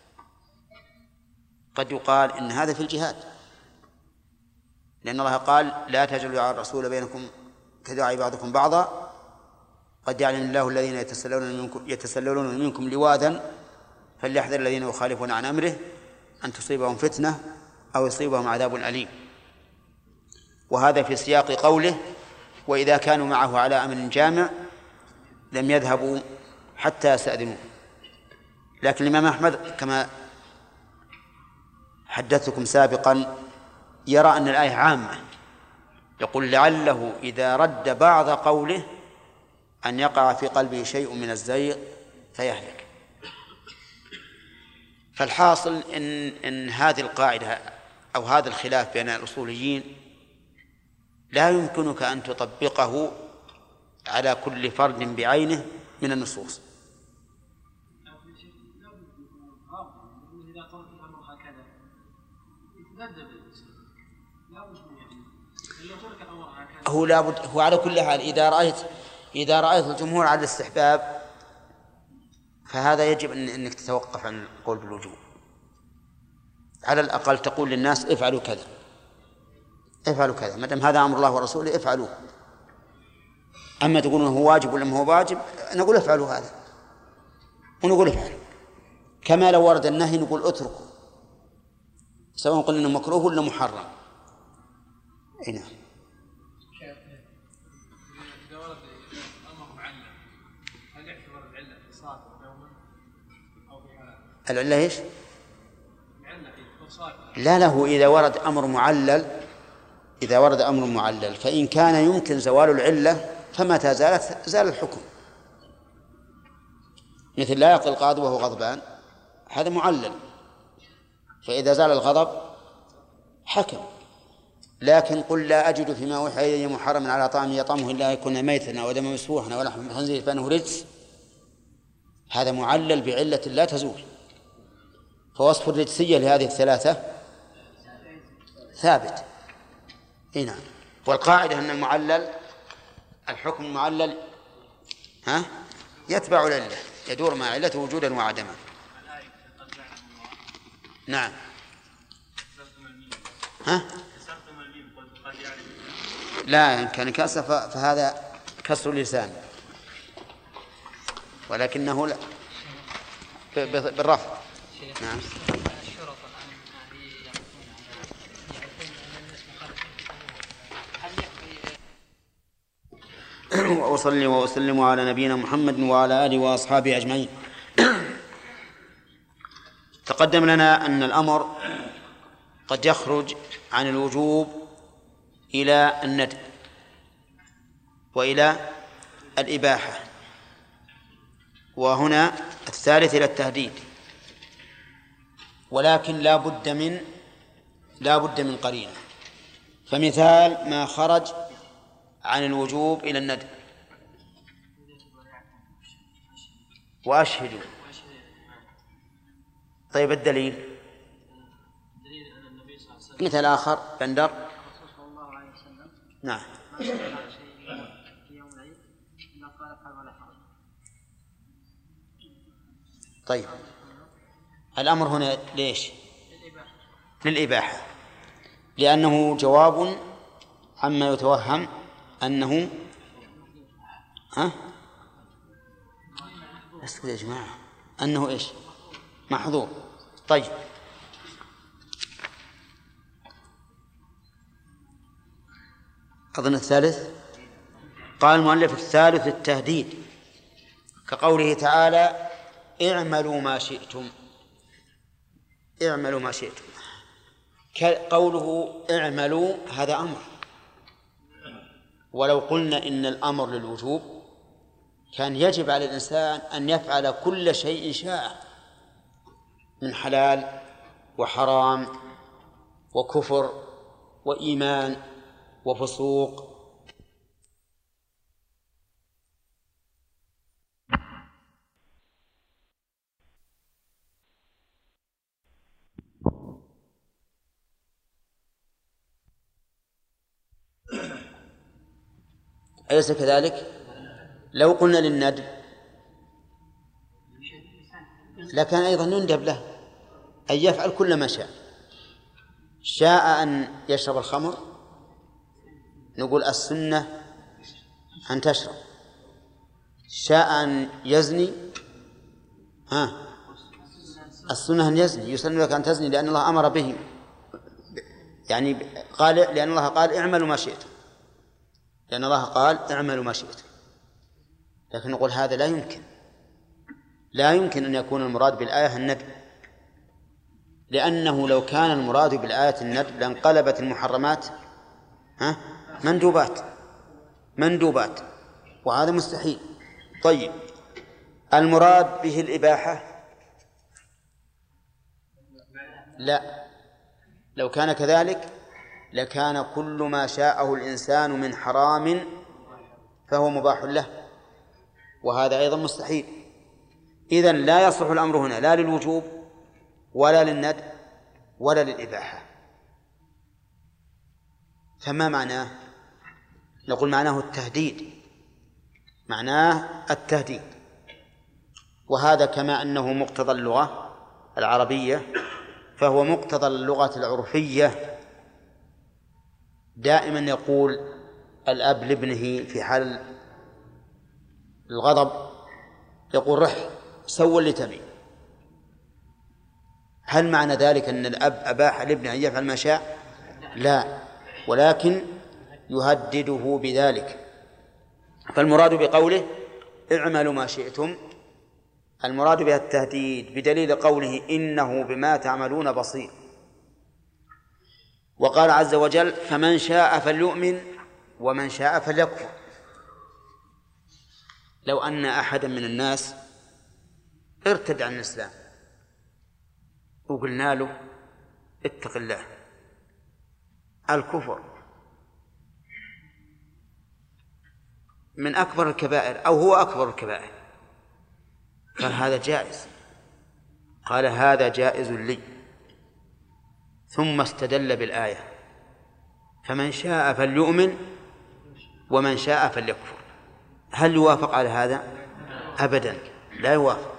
A: قد يقال إن هذا في الجهاد، لأن الله قال لا تجعلوا على الرسول بينكم كدعاء بعضكم بعضا قد يعلم الله الذين يتسللون منكم لواذا فليحذر الذين يخالفون عن أمره أن تصيبهم فتنة أو يصيبهم عذاب أليم. وهذا في سياق قوله وإذا كانوا معه على أمر جامع لم يذهبوا حتى يستأذنوه. لكن الإمام أحمد كما حدثتكم سابقا يرى أن الآية عامة، يقول لعله إذا رد بعض قوله أن يقع في قلبه شيء من الزيغ فيهلك. فالحاصل إن هذه القاعدة أو هذا الخلاف بين الأصوليين لا يمكنك أن تطبقه على كل فرد بعينه من النصوص. هو على كل حال إذا رأيت الجمهور على الاستحباب فهذا يجب أنك تتوقف عن القول بالوجوب، على الأقل تقول للناس افعلوا كذا افعلوا كذا، ما دام هذا أمر الله ورسوله افعلوه. أما تقولون هو واجب ولا ما هو واجب، نقول افعلوا هذا ونقول افعلوا، كما لو ورد النهي نقول اتركوا، سواء قلنا إنه مكروه ولا محرم. نعم.
B: إذا ورد أمر معلم هل يعتبر العلة في صلاة يوما أو في حالة؟
A: العلة إيش؟
B: العلة في صلاة.
A: لا هو إذا ورد أمر معلل فإن كان يمكن زوال العلة فمتى زال الحكم، مثل لا يقضي القاضي وهو غضبان، هذا معلل، فإذا زال الغضب حكم. لكن قل لا أجد فيما أوحي إلي محرما على طعام يطعمه إلا يكون ميتا أو دما مسفوحا أو لحم خنزير فإنه رجس، هذا معلل بعلة لا تزول. فوصف الرجسية لهذه الثلاثة ثابت. نعم. والقاعدة أن المعلل الحكم المعلل يتبع العلة، يدور مع علته وجودا وعدما. نعم. لا، إن كان كسر فهذا كسر اللسان، ولكنه لا بالرفع. نعم.
B: الشرط الآن يعرفون أن الناس مخالفين، هل يكفي؟
A: وأصلي وأسلم على نبينا محمد وعلى آله وأصحابه أجمعين. تقدم لنا أن الأمر قد يخرج عن الوجوب إلى الندب وإلى الإباحة، وهنا الثالث إلى التهديد، ولكن لا بد من قرينة. فمثال ما خرج عن الوجوب إلى الندب: وأشهدوا. طيب الدليل؟ مثل آخر بندر. نعم. طيب الأمر هنا ليش؟ للإباحة، لأنه جواب عما يتوهم أنه اسكت يا جماعة، أنه إيش؟ محظور. طيب أظن الثالث. قال المؤلف: الثالث التهديد، كقوله تعالى: اعملوا ما شئتم. اعملوا ما شئتم، قوله اعملوا هذا أمر، ولو قلنا إن الأمر للوجوب كان يجب على الإنسان أن يفعل كل شيء شاء من حلال وحرام وكفر وإيمان وفسوق. أليس كذلك؟ لو قلنا للندب لكان أيضا يندب له أن يفعل كل ما شاء. شاء أن يشرب الخمر، نقول السنة أن تشرب. شاء أن يزني، السنة أن يزني، يسن لك أن تزني لأن الله أمر به، يعني قال لأن الله قال اعملوا ما شئتم، لأن الله قال اعملوا ما شئتم. لكن نقول هذا لا يمكن أن يكون المراد بالآية الندب، لأنه لو كان المراد بالآية الندب لانقلبت المحرمات مندوبات، وهذا مستحيل. طيب المراد به الإباحة؟ لا، لو كان كذلك لكان كل ما شاءه الإنسان من حرام فهو مباح له، وهذا أيضا مستحيل. إذن لا يصلح الأمر هنا لا للوجوب ولا للندب ولا للإباحة. فما معناه؟ نقول معناه التهديد، وهذا كما أنه مقتضى اللغة العربية فهو مقتضى اللغة العرفية. دائما يقول الأب لابنه في حال الغضب، يقول رح سوى اللي تبي. هل معنى ذلك أن الأب أباح لابنه أن يفعل ما شاء؟ لا، ولكن يهدده بذلك. فالمراد بقوله اعملوا ما شئتم المراد بها التهديد، بدليل قوله إنه بما تعملون بصير. وقال عز وجل: فمن شاء فليؤمن ومن شاء فليكفر. لو أن أحدا من الناس ارتد عن الإسلام وقلنا له اتق الله، الكفر من أكبر الكبائر أو هو أكبر الكبائر، قال هذا جائز، قال هذا جائز لي، ثم استدل بالآية: فمن شاء فليؤمن ومن شاء فليكفر. هل يوافق على هذا؟ أبدا لا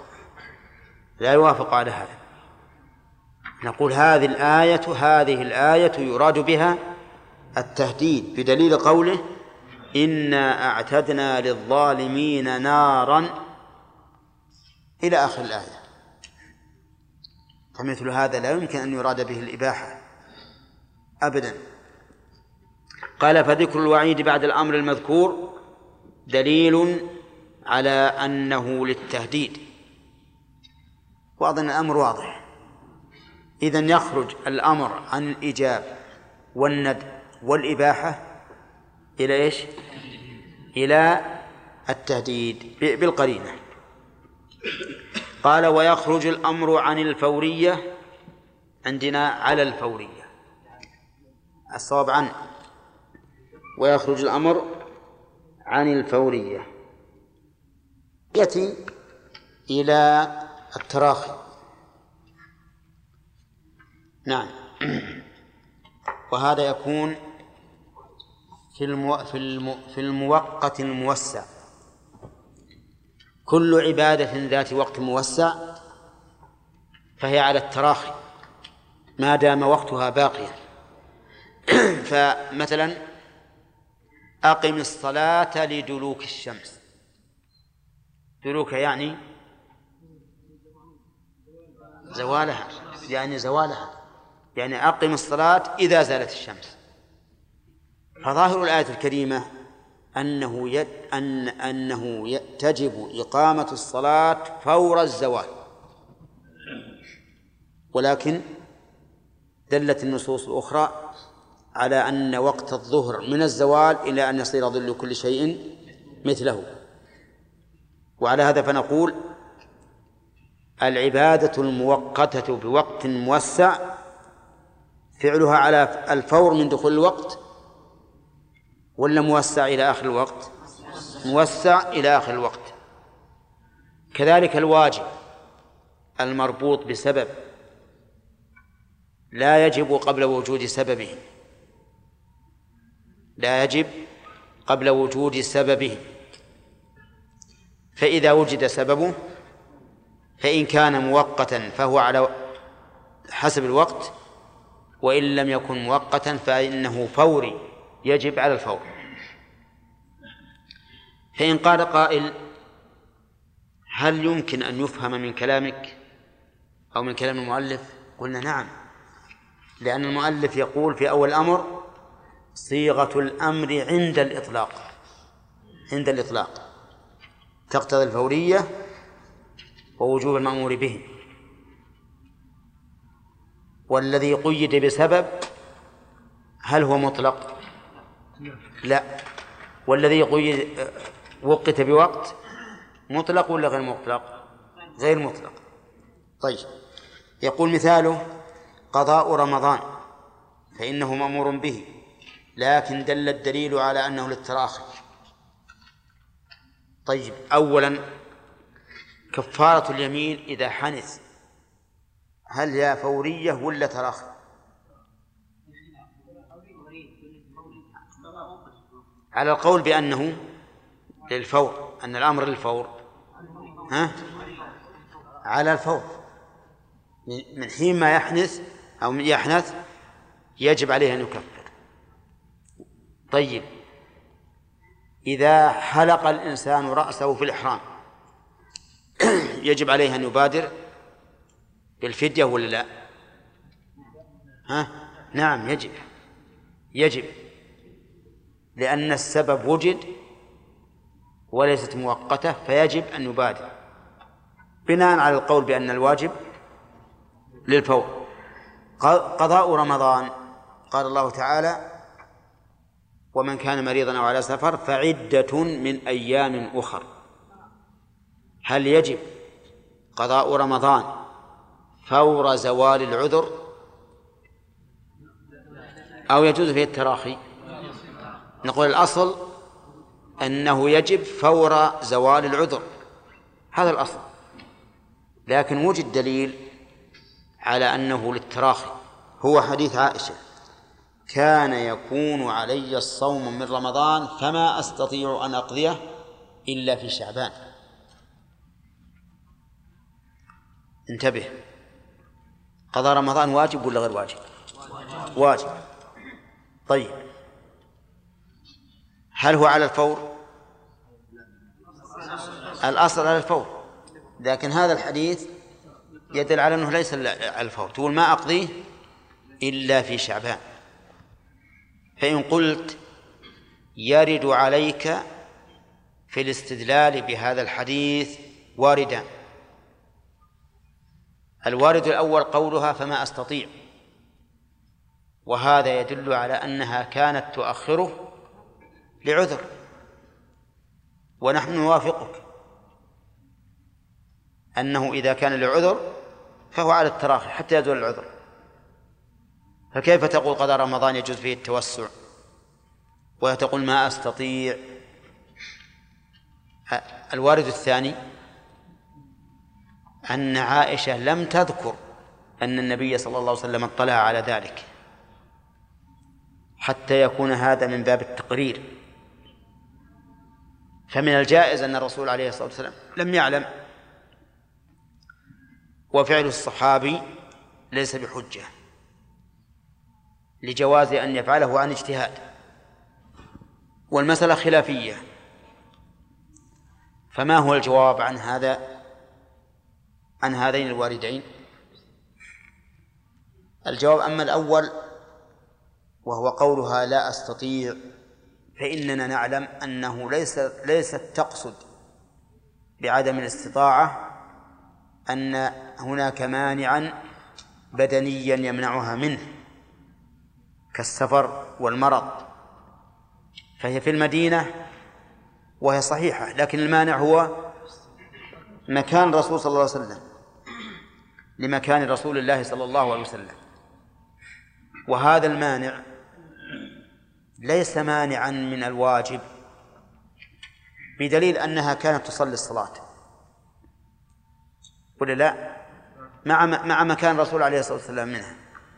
A: يوافق على هذا. نقول هذه الآية يراد بها التهديد بدليل قوله: إنا أعتدنا للظالمين نارا إلى آخر الآية. فمثل هذا لا يمكن أن يراد به الإباحة أبدا. قال فذكر الوعيد بعد الأمر المذكور دليل على أنه للتهديد. وأظن الأمر واضح. إذن يخرج الأمر عن الإيجاب والندب والإباحة إلى إيش؟ إلى التهديد بالقرينة. قال ويخرج الأمر عن الفورية عندنا على الفورية، الصواب عنه. ويخرج الأمر عن الفورية يأتي إلى التراخي. نعم. وهذا يكون في الموقت الموسع. كل عبادة ذات وقت موسع فهي على التراخي ما دام وقتها باقيا. فمثلا أقم الصلاة لدلوك الشمس. دلوك يعني زوالها، يعني أقم الصلاة إذا زالت الشمس. فظاهر الآية الكريمة أنه تجب إقامة الصلاة فور الزوال، ولكن دلت النصوص الأخرى على أن وقت الظهر من الزوال إلى أن يصير ظل كل شيء مثله. وعلى هذا فنقول العبادة المؤقتة بوقت موسع فعلها على الفور من دخول الوقت، ولا موسع إلى آخر الوقت؟ موسع إلى آخر الوقت. كذلك الواجب المربوط بسبب لا يجب قبل وجود سببه، لا يجب قبل وجود سببه. فإذا وجد سببه فإن كان مؤقتا فهو على حسب الوقت، وإن لم يكن مؤقتا فإنه فوري يجب على الفور. فإن قال قائل هل يمكن أن يفهم من كلامك أو من كلام المؤلف؟ قلنا نعم، لأن المؤلف يقول في أول الأمر صيغة الأمر عند الإطلاق تقتضي الفورية ووجوب المأمور به. والذي قيد بسبب هل هو مطلق؟ لا. والذي وقت بوقت مطلق ولا غير مطلق؟ غير مطلق. طيب، يقول مثاله قضاء رمضان فإنه مأمور به، لكن دل الدليل على أنه للتراخي. طيب، أولا كفارة اليمين إذا حنث هل هي فورية ولا تراخي؟ على القول بأنه للفور، أن الأمر للفور، على الفور من حين ما يحنث أو يحنث يجب عليه أن يكفر. طيب، إذا حلق الإنسان رأسه في الإحرام يجب عليه أن يبادر بالفدية ولا لا؟ نعم، يجب لأن السبب وجد وليست مؤقتة، فيجب أن يبادر بناء على القول بأن الواجب للفور. قضاء رمضان قال الله تعالى ومن كان مريضا أو على سفر فعدة من أيام أخر. هل يجب قضاء رمضان فور زوال العذر أو يجوز فيه التراخي؟ نقول الأصل أنه يجب فور زوال العذر، هذا الأصل، لكن وجد دليل على أنه للتراخي، هو حديث عائشة كان يكون علي الصوم من رمضان فما أستطيع أن أقضيه إلا في شعبان. انتبه، قضاء رمضان واجب ولا غير واجب؟ واجب. طيب، هل هو على الفور؟ الأصل على الفور، لكن هذا الحديث يدل على أنه ليس على الفور. تقول ما أقضيه إلا في شعبان. فإن قلت يرد عليك في الاستدلال بهذا الحديث واردان. الوارد الأول قولها فما أستطيع، وهذا يدل على أنها كانت تؤخره لعذر، ونحن نوافقك أنه إذا كان لعذر فهو على التراخي حتى يزول العذر. فكيف تقول قضاء رمضان يجوز فيه التوسع وتقول ما أستطيع؟ الوارد الثاني أن عائشة لم تذكر أن النبي صلى الله عليه وسلم اطلع على ذلك حتى يكون هذا من باب التقرير. فمن الجائز أن الرسول عليه الصلاة والسلام لم يعلم، وفعل الصحابي ليس بحجة لجواز أن يفعله عن اجتهاد، والمسألة خلافية. فما هو الجواب عن هذين الواردين؟ الجواب أما الأول وهو قولها لا أستطيع، فإننا نعلم أنه ليست تقصد بعدم الاستطاعة أن هناك مانعا بدنيا يمنعها منه كالسفر والمرض، فهي في المدينة وهي صحيحة، لكن المانع هو مكان الرسول صلى الله عليه وسلم، لمكان رسول الله صلى الله عليه وسلم. وهذا المانع ليس مانعا من الواجب، بدليل أنها كانت تصلي الصلاة ولا لا مع مكان الرسول عليه الصلاة والسلام منها،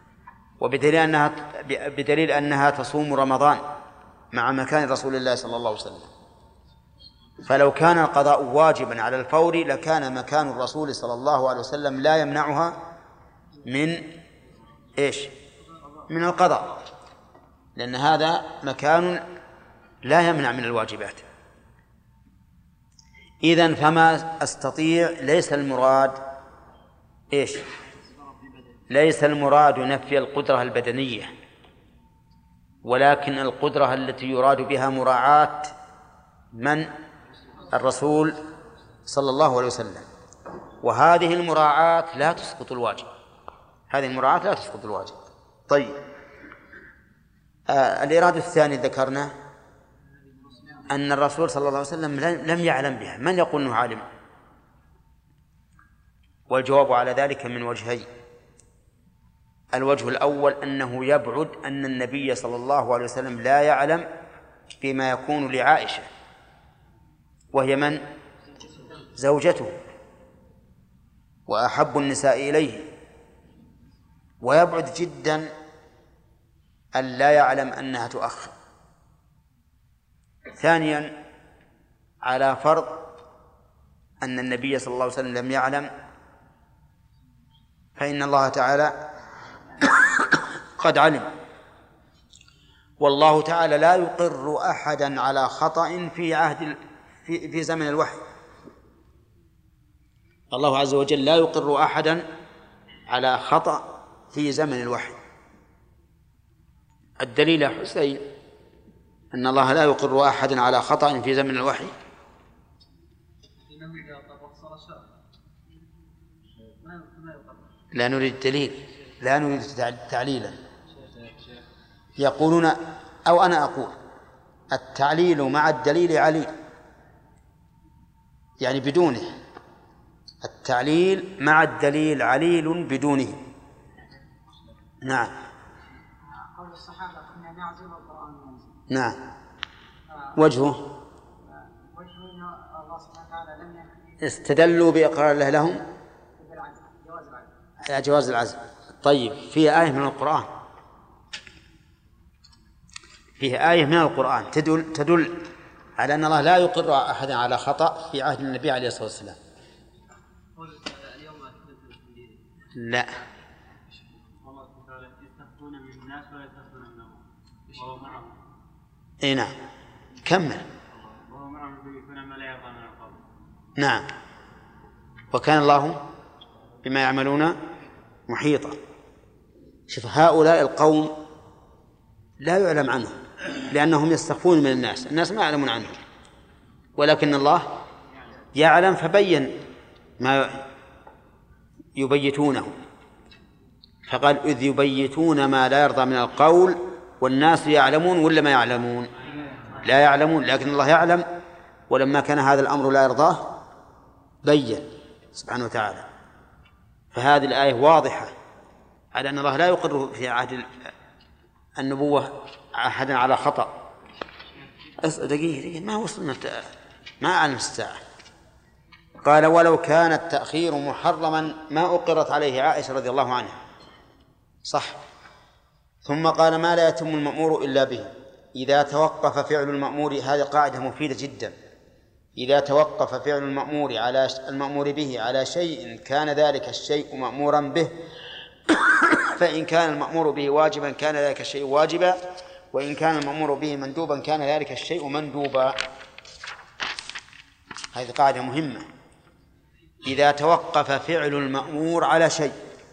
A: بدليل أنها تصوم رمضان مع مكان رسول الله صلى الله عليه وسلم. فلو كان القضاء واجبا على الفور لكان مكان الرسول صلى الله عليه وسلم لا يمنعها من من القضاء، لأن هذا مكان لا يمنع من الواجبات. إذن فما أستطيع ليس المراد ليس المراد نفي القدرة البدنية، ولكن القدرة التي يراد بها مراعاة من الرسول صلى الله عليه وسلم، وهذه المراعاة لا تسقط الواجب. هذه المراعاة لا تسقط الواجب. طيب، الإرادة الثاني ذكرنا أن الرسول صلى الله عليه وسلم لم يعلم بها. من يقول أنه عالم؟ والجواب على ذلك من وجهين. الوجه الأول أنه يبعد أن النبي صلى الله عليه وسلم لا يعلم بما يكون لعائشة، وهي من؟ زوجته وأحب النساء إليه، ويبعد جدا أن لا يعلم أنها تؤخر. ثانيا، على فرض أن النبي صلى الله عليه وسلم لم يعلم، فإن الله تعالى قد علم، والله تعالى لا يقر أحدا على خطأ في زمن الوحي. الله عز وجل لا يقر أحدا على خطأ في زمن الوحي. الدليل يا حسين أن الله لا يقر أحدا على خطأ في زمن الوحي. لا نريد دليل، لا نريد تعليلا. يقولون أو أنا أقول التعليل مع الدليل عليل، يعني بدونه. التعليل مع الدليل عليل بدونه. نعم.
B: قول الصحابة كنا نعزل القرآن منزل.
A: نعم. وجهه
B: الله سبحانه وتعالى لم
A: استدلوا بإقرار الله لهم على جواز العزل. طيب، فيه آية من القرآن، فيه آية من القرآن تدل على أن الله لا يقر أحدا على خطأ في عهد النبي عليه الصلاة والسلام. لا، اي نعم، كمل. نعم، وكان الله بما يعملون محيطا. شوف هؤلاء القوم لا يعلم عنهم لأنهم يستخفون من الناس ما يعلمون عنهم، ولكن الله يعلم فبين ما يبيتونه، فقال إذ يبيتون ما لا يرضى من القول والناس يعلمون ولا ما يعلمون؟ لا يعلمون، لكن الله يعلم، ولما كان هذا الأمر لا يرضاه بين سبحانه وتعالى. فهذه الآية واضحة على أن الله لا يقر في عهد النبوة أحدا على خطأ. دقيقة ما وصلنا ما أعلم الساعة. قال ولو كان التأخير محرما ما أقرت عليه عائشة رضي الله عنها، صح. ثم قال ما لا يتم المأمور إلا به إذا توقف فعل المأمور. هذه قاعدة مفيدة جدا. إذا توقف فعل المأمور به على شيء كان ذلك الشيء مأمورا به، فإن كان المأمور به واجبا كان ذلك الشيء واجبا، وإن كان المأمور به مندوبا كان ذلك الشيء مندوبا. هذه قاعدة مهمة. إذا توقف فعل المأمور على شيء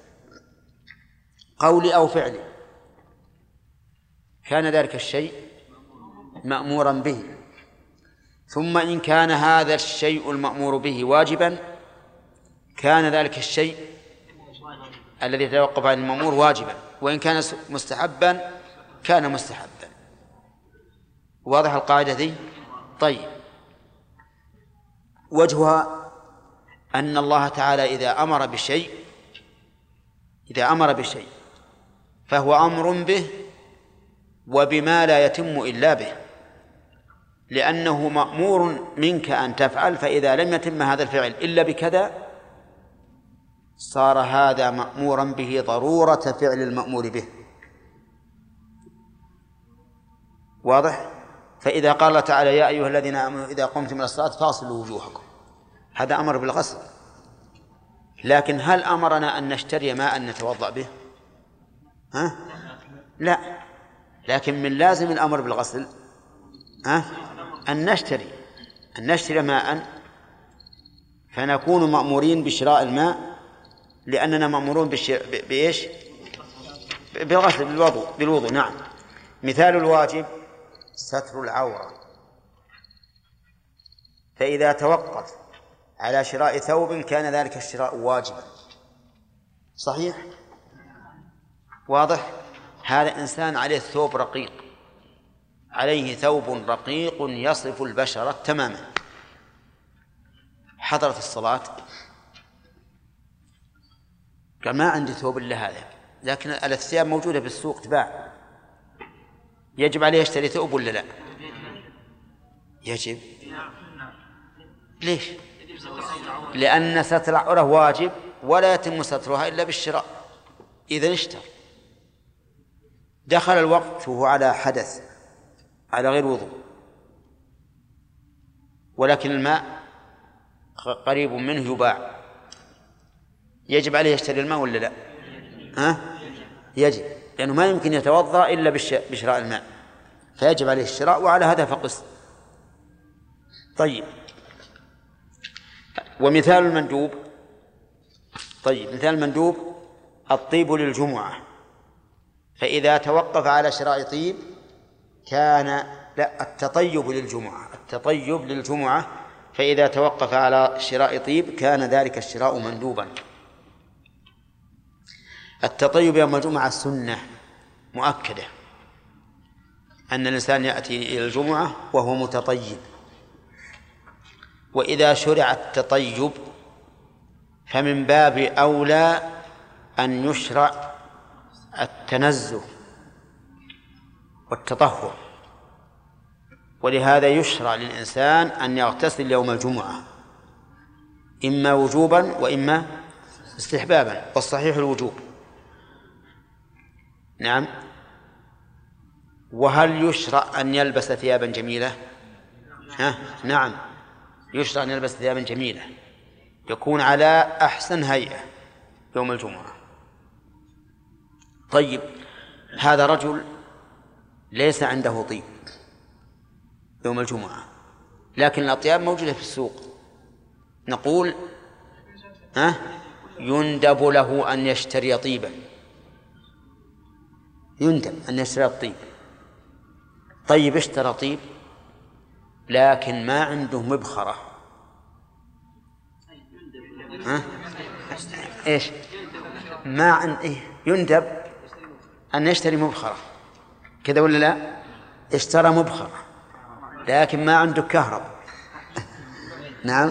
A: قولي أو فعلي كان ذلك الشيء مأمورا به، ثم إن كان هذا الشيء المأمور به واجبا كان ذلك الشيء الذي توقف عن المأمور واجبا، وإن كان مستحبا كان مستحبا. واضح القاعدة دي؟ طيب، وجهها أن الله تعالى إذا أمر بشيء فهو أمر به وبما لا يتم إلا به، لأنه مأمور منك أن تفعل، فإذا لم يتم هذا الفعل إلا بكذا صار هذا مأمورا به ضرورة فعل المأمور به. واضح؟ فإذا قال الله تعالى يا أيها الذين آمنوا إذا قمتم إلى الصلاة فاغسلوا وجوهكم، هذا أمر بالغسل، لكن هل أمرنا أن نشتري ماء نتوضأ به؟ لا، لكن من لازم الأمر بالغسل أن نشتري ماء، فنكون مأمورين بشراء الماء لأننا مأمورون بإيش؟ بالغسل، بالوضوء. نعم. مثال الواجب ستر العورة، فإذا توقف على شراء ثوب كان ذلك الشراء واجبا، صحيح؟ واضح؟ هذا إنسان عليه ثوب رقيق، عليه ثوب رقيق يصف البشرة تماما، حضرت الصلاة قال ما عندي ثوب إلا هذا، لكن الثياب موجودة في السوق تباع، يجب عليه يشتري ثوب ولا لا؟ يجب. ليش؟ لأن ستر العورة واجب ولا يتم سترها إلا بالشراء. إذن اشتر. دخل الوقت وهو على حدث على غير وضوء، ولكن الماء قريب منه يباع، يجب عليه يشتري الماء ولا لا؟ يجب، لأنه ما يمكن يتوضأ إلا بشراء الماء، فيجب عليه الشراء، وعلى هذا فقس. طيب، ومثال المندوب. طيب، مثال المندوب الطيب للجمعة، فإذا توقف على شراء طيب كان التطيب للجمعة، فإذا توقف على شراء طيب كان ذلك الشراء مندوبا. التطيب يوم الجمعة سنة مؤكدة، أن الإنسان يأتي إلى الجمعة وهو متطيب، وإذا شرع التطيب فمن باب أولى أن يشرع التنزه والتطهر، ولهذا يشرع للإنسان أن يغتسل يوم الجمعة إما وجوبا وإما استحبابا، والصحيح الوجوب. نعم. وهل يشرع أن يلبس ثيابا جميلة؟ نعم، يشرع أن يلبس ثيابا جميلة يكون على أحسن هيئة يوم الجمعة. طيب، هذا رجل ليس عنده طيب يوم الجمعة، لكن الأطياب موجودة في السوق، نقول يندب له أن يشتري طيبا، يندب أن يشتري الطيب. طيب اشترى طيب لكن ما عنده مبخرة، ها؟ إيش ما عند يندب أن يشتري مبخرة كذا ولا لا؟ اشترى مبخرة لكن ما عنده كهرب. نعم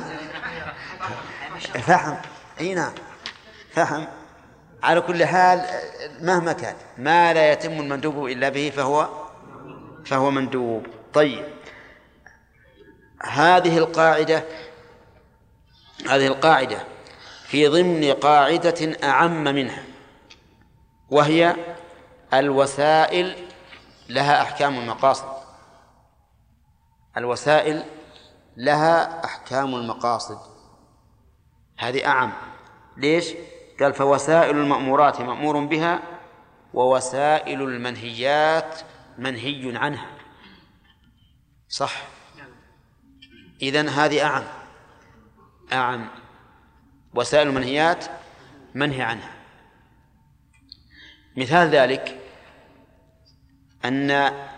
A: فهم. أي نعم فهم. على كل حال مهما كان ما لا يتم المندوب إلا به فهو مندوب. طيب هذه القاعدة في ضمن قاعدة أعم منها، وهي الوسائل لها أحكام المقاصد. الوسائل لها أحكام المقاصد، هذه أعم. ليش؟ قال فوسائل المأمورات مأمور بها ووسائل المنهيات منهي عنها. صح؟ إذن هذه أعم. وسائل المنهيات منهي عنها. مثال ذلك أن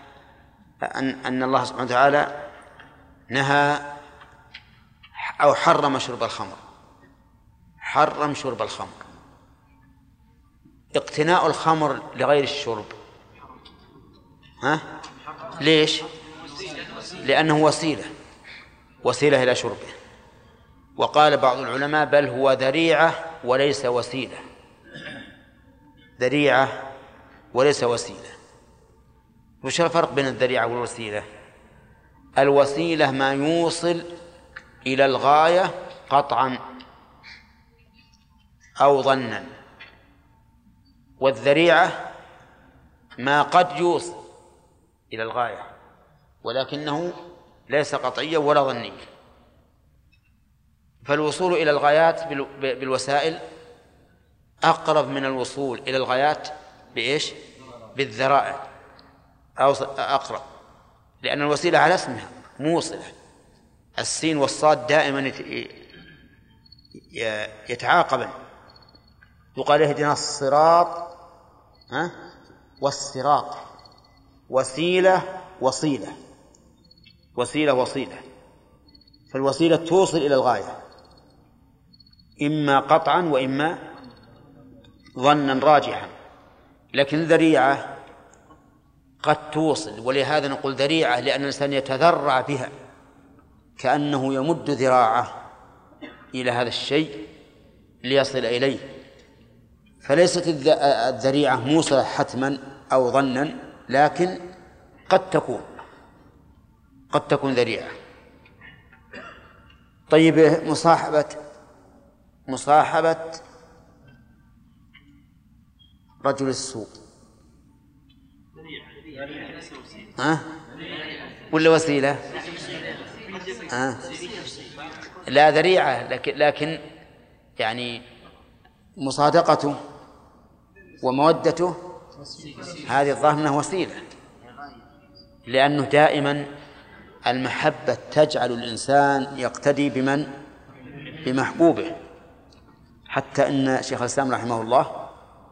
A: الله سبحانه وتعالى نهى أو حرم شرب الخمر، حرم شرب الخمر. اقتناء الخمر لغير الشرب، ليش؟ لأنه وسيلة إلى شربه. وقال بعض العلماء بل هو ذريعة وليس وسيلة، ذريعة وليس وسيلة. وش الفرق بين الذريعة والوسيلة؟ الوسيلة ما يوصل إلى الغاية قطعا أو ظنا، والذريعة ما قد يوصل إلى الغاية ولكنه ليس قطعيا ولا ظنيا. فالوصول إلى الغايات بالوسائل أقرب من الوصول إلى الغايات بإيش؟ بالذرائع، أو أقرب، لأن الوسيلة على اسمها موصلة. السين والصاد دائما يتعاقبان، يقال اهدنا الصراط والصراط، وسيلة وصيلة. فالوسيلة توصل إلى الغاية إما قطعا وإما ظنا راجحا، لكن الذريعة قد توصل، ولهذا نقول ذريعة لأن الإنسان يتذرع بها كأنه يمد ذراعه إلى هذا الشيء ليصل إليه. فليست الذريعة موصلة حتما أو ظنا، لكن قد تكون ذريعة. طيب مصاحبة رجل السوء ولا وسيلة؟ لا ذريعة، لكن يعني مصادقته ومودته هذه الظاهر أنها وسيلة، لأنه دائما المحبة تجعل الإنسان يقتدي بمحبوبه. حتى إن شيخ الإسلام رحمه الله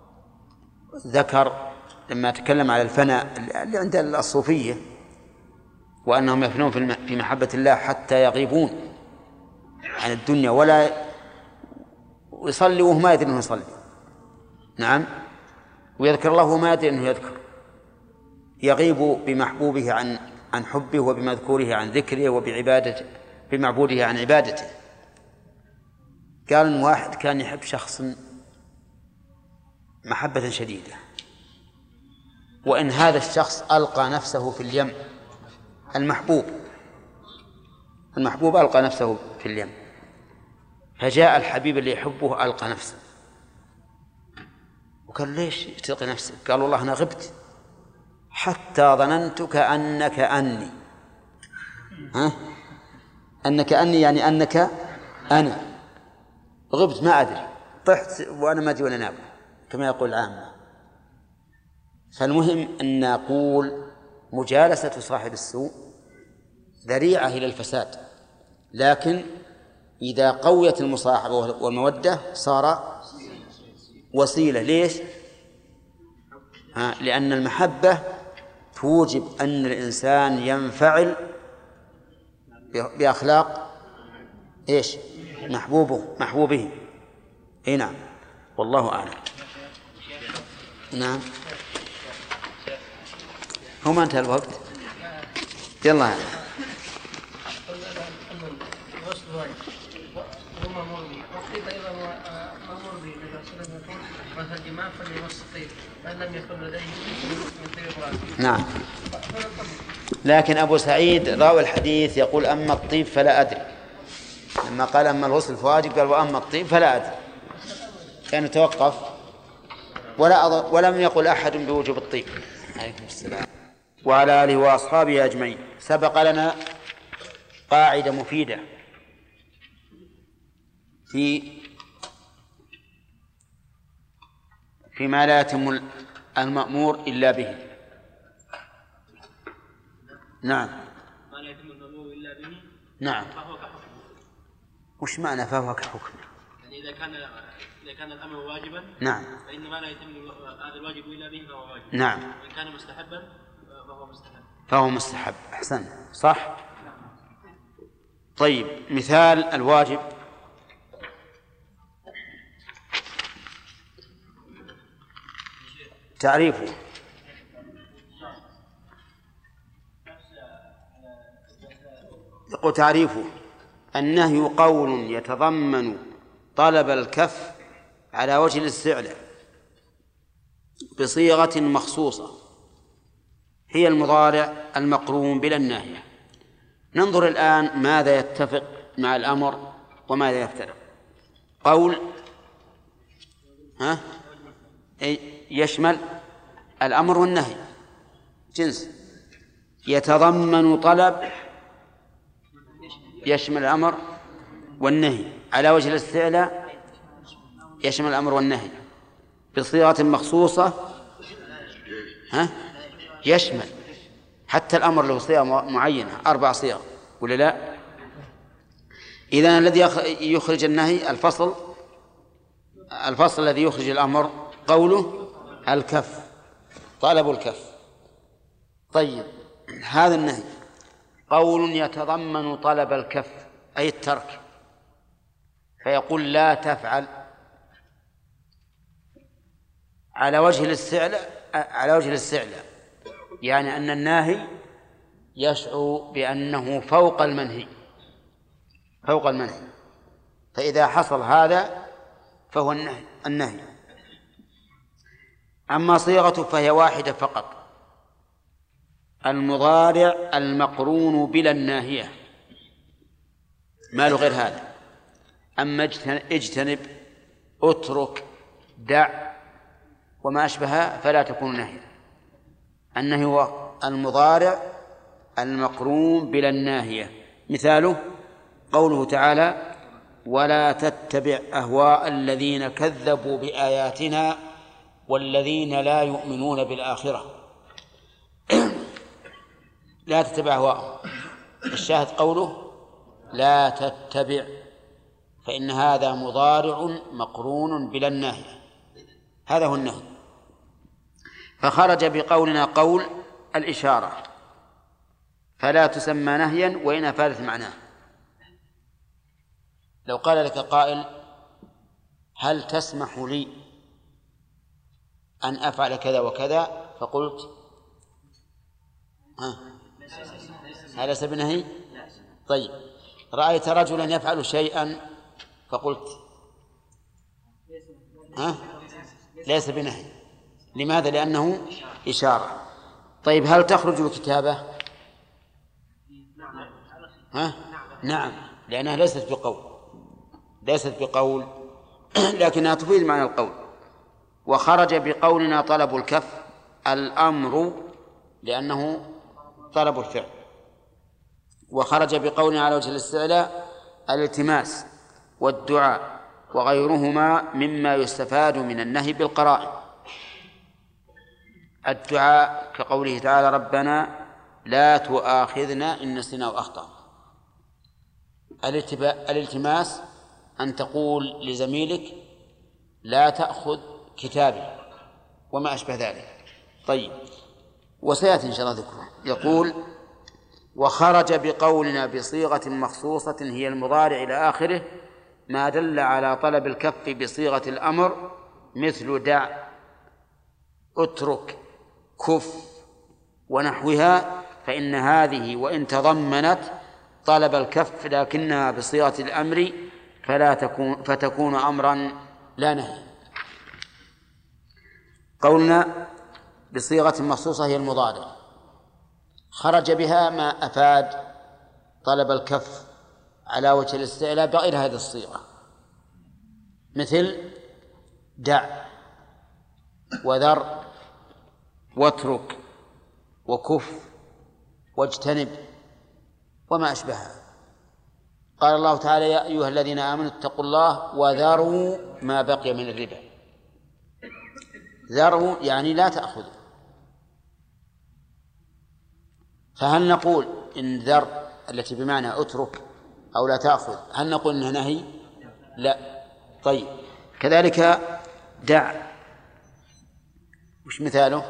A: ذكر لما تكلم على الفناء اللي عند الصوفية وأنهم يفنون في محبة الله حتى يغيبون عن الدنيا ولا يصلي وهو ما يدري أنه يصلي، نعم، ويذكر الله وما يدري أنه يذكر، يغيب بمحبوبه عن حبه وبمذكوره عن ذكره وبعبادته بمعبوده عن عبادته. قال إن واحد كان يحب شخص محبة شديدة، وإن هذا الشخص ألقى نفسه في اليم، المحبوب ألقى نفسه في اليم، فجاء الحبيب اللي يحبه ألقى نفسه، وقال ليش تلقي نفسك؟ قال والله أنا غبت حتى ظننت كأنك أني أنك أني يعني أنك أنا، غبت ما أدري، طحت وأنا ما أدري وأنا نام كما يقول العامة. فالمهم أن نقول مجالسة صاحب السوء ذريعة إلى الفساد، لكن إذا قويت المصاحبة والمودة وسيلة. ليش؟ لأن المحبة توجب أن الإنسان ينفعل بأخلاق إيش؟ محبوبه. إيه نعم، والله أعلم. نعم، هو ما انتهى الوقت. يلا نعم. لكن أبو سعيد راوي الحديث يقول أما الطيب فلا أدري، لما قال أما الغسل الواجب قال وأما الطيب فلا أدري، كان توقف ولم يقل أحد بوجوب الطيب. عليكم السلام. وعلى آله وأصحابه أجمعين. سبق لنا قاعدة مفيدة فيما لا يتم المأمور إلا به. نعم،
B: ما لا يتم المأمور إلا به.
A: نعم.
B: فهو كحكم.
A: وش معنى فهو كحكم؟
B: يعني إذا كان الأمر واجبا،
A: نعم،
B: فإن ما لا يتم هذا الواجب إلا به فهو واجب.
A: نعم.
B: وإن كان مستحبا
A: فهو مستحب. أحسن، صح. طيب، مثال الواجب. تعريفه. يقول تعريفه: النهي قول يتضمن طلب الكف على وجه الاستعلاء بصيغة مخصوصة هي المضارع المقرون بلا الناهية. ننظر الآن ماذا يتفق مع الأمر وماذا يفترق. قول يشمل الأمر والنهي، جنس. يتضمن طلب يشمل الأمر والنهي على وجه الاستعلاء يشمل الأمر والنهي بصيغة مخصوصة يشمل حتى الأمر له صيغة معينة، 4 صيغ ولا لا؟ إذن الذي يخرج النهي الفصل الذي يخرج الأمر قوله الكف، طلب الكف. طيب، هذا النهي قول يتضمن طلب الكف أي الترك، فيقول لا تفعل على وجه الاستعلاء، يعني أن الناهي يشعر بأنه فوق المنهي. فإذا حصل هذا فهو النهي. أما صيغته فهي واحدة فقط: المضارع المقرون بلا الناهية، ما له غير هذا. أما اجتنب، اترك، دع وما أشبهها فلا تكون نهيا. النهي هو المضارع المقرون بلا الناهية. مثاله قوله تعالى: ولا تتبع أهواء الذين كذبوا بآياتنا والذين لا يؤمنون بالآخرة. لا تتبع أهواءهم، الشاهد قوله لا تتبع، فإن هذا مضارع مقرون بلا الناهية، هذا هو النهي. فخرج بقولنا قول الإشارة، فلا تسمى نهيا وإن أفادت معناه. لو قال لك قائل: هل تسمح لي أن أفعل كذا وكذا؟ فقلت هذا ليس بنهي. طيب، رأيت رجلا يفعل شيئا فقلت ليس بنهي. لماذا؟ لأنه إشارة. طيب، هل تخرج الكتابة؟ نعم، لأنها ليست بقول لكنها تفيد معنى القول. وخرج بقولنا طلب الكف الأمر لأنه طلب الفعل. وخرج بقولنا على وجه الاستعلاء الالتماس والدعاء وغيرهما مما يستفاد من النهي بالقرائن. الدعاء كقوله تعالى: ربنا لا تؤاخذنا إن نسينا وأخطأنا. الالتماس أن تقول لزميلك: لا تأخذ كتابه وما أشبه ذلك. طيب، وسيأتي إن شاء الله ذكره. يقول: وخرج بقولنا بصيغة مخصوصة هي المضارع إلى آخره ما دل على طلب الكف بصيغة الأمر، مثل دع، اترك، كف ونحوها، فإن هذه وإن تضمنت طلب الكف لكنها بصيغة الأمر فتكون أمرا لا نهي. قولنا بصيغة مخصوصة هي المضارع، خرج بها ما أفاد طلب الكف على وجه الاستعلاء بغير هذه الصيغة، مثل دع وذر واترك وكف واجتنب وما أشبهها. قال الله تعالى: يا أيها الذين آمنوا اتقوا الله وذروا ما بقي من الربا. ذروا يعني لا تأخذوا. فهل نقول إن ذر التي بمعنى اترك أو لا تأخذ هل نقول إنها نهي؟ لا. طيب، كذلك دع، وش مثاله؟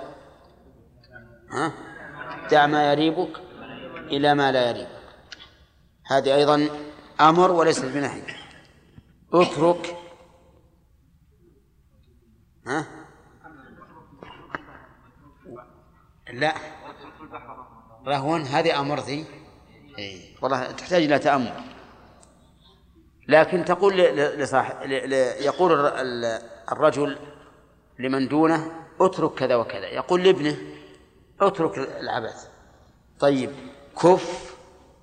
A: دع ما يريبك إلى ما لا يريبك، هذه أيضا أمر وليس بنهي. اترك لا رهون، هذه أمر ذي والله تحتاج إلى تأمل. لكن تقول يقول الرجل لمن دونه اترك كذا وكذا، يقول لابنه اترك العبث. طيب، كف،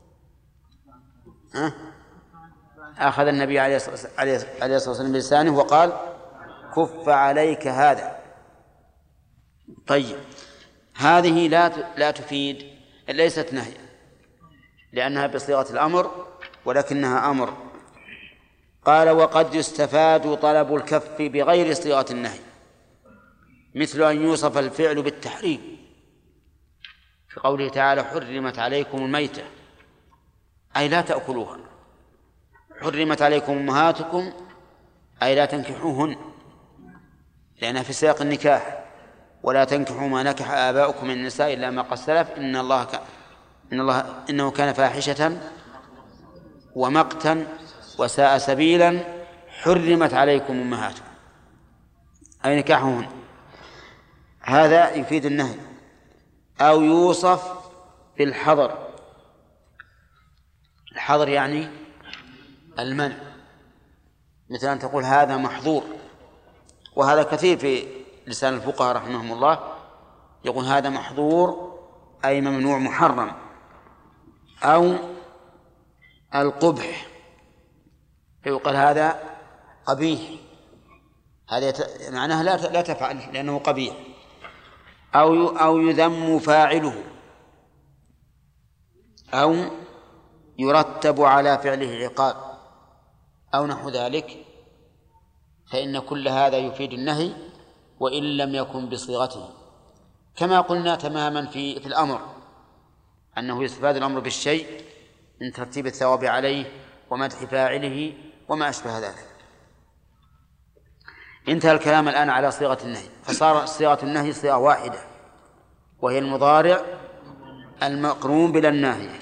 A: أخذ النبي عليه الصلاة والسلام بلسانه وقال: كف عليك هذا. طيب، هذه لا تفيد، ليست نهي لأنها بصيغة الأمر ولكنها أمر. قال: وقد يستفاد طلب الكف بغير صيغة النهي، مثل أن يوصف الفعل بالتحريم في قوله تعالى: حرمت عليكم الميتة، أي لا تأكلوها. حرمت عليكم أمهاتكم، أي لا تنكحوهن، لأنها في سياق النكاح. ولا تنكحوا ما نكح آباؤكم من النساء إلا ما قد سلف إنه كان فاحشة ومقتا وساء سبيلا. حرمت عليكم أمهاتكم، أي نكاحهن، هذا يفيد النهي. أو يوصف بالحظر، الحظر يعني المنع، مثل أن تقول هذا محظور، وهذا كثير في لسان الفقهاء رحمهم الله، يقول هذا محظور أي ممنوع محرم. أو القبح، يقول هذا قبيح، هذا معناها لا تفعل لأنه قبيح. أو يذم فاعله، أو يرتب على فعله عقاب أو نحو ذلك، فإن كل هذا يفيد النهي وإن لم يكن بصيغته، كما قلنا تماما في الأمر أنه يستفاد الأمر بالشيء من ترتيب الثواب عليه ومدح فاعله وما أشبه ذلك. انتهى الكلام الآن على صيغة النهي، فصار صيغة النهي صيغة واحدة وهي المضارع المقرون بلا الناهية.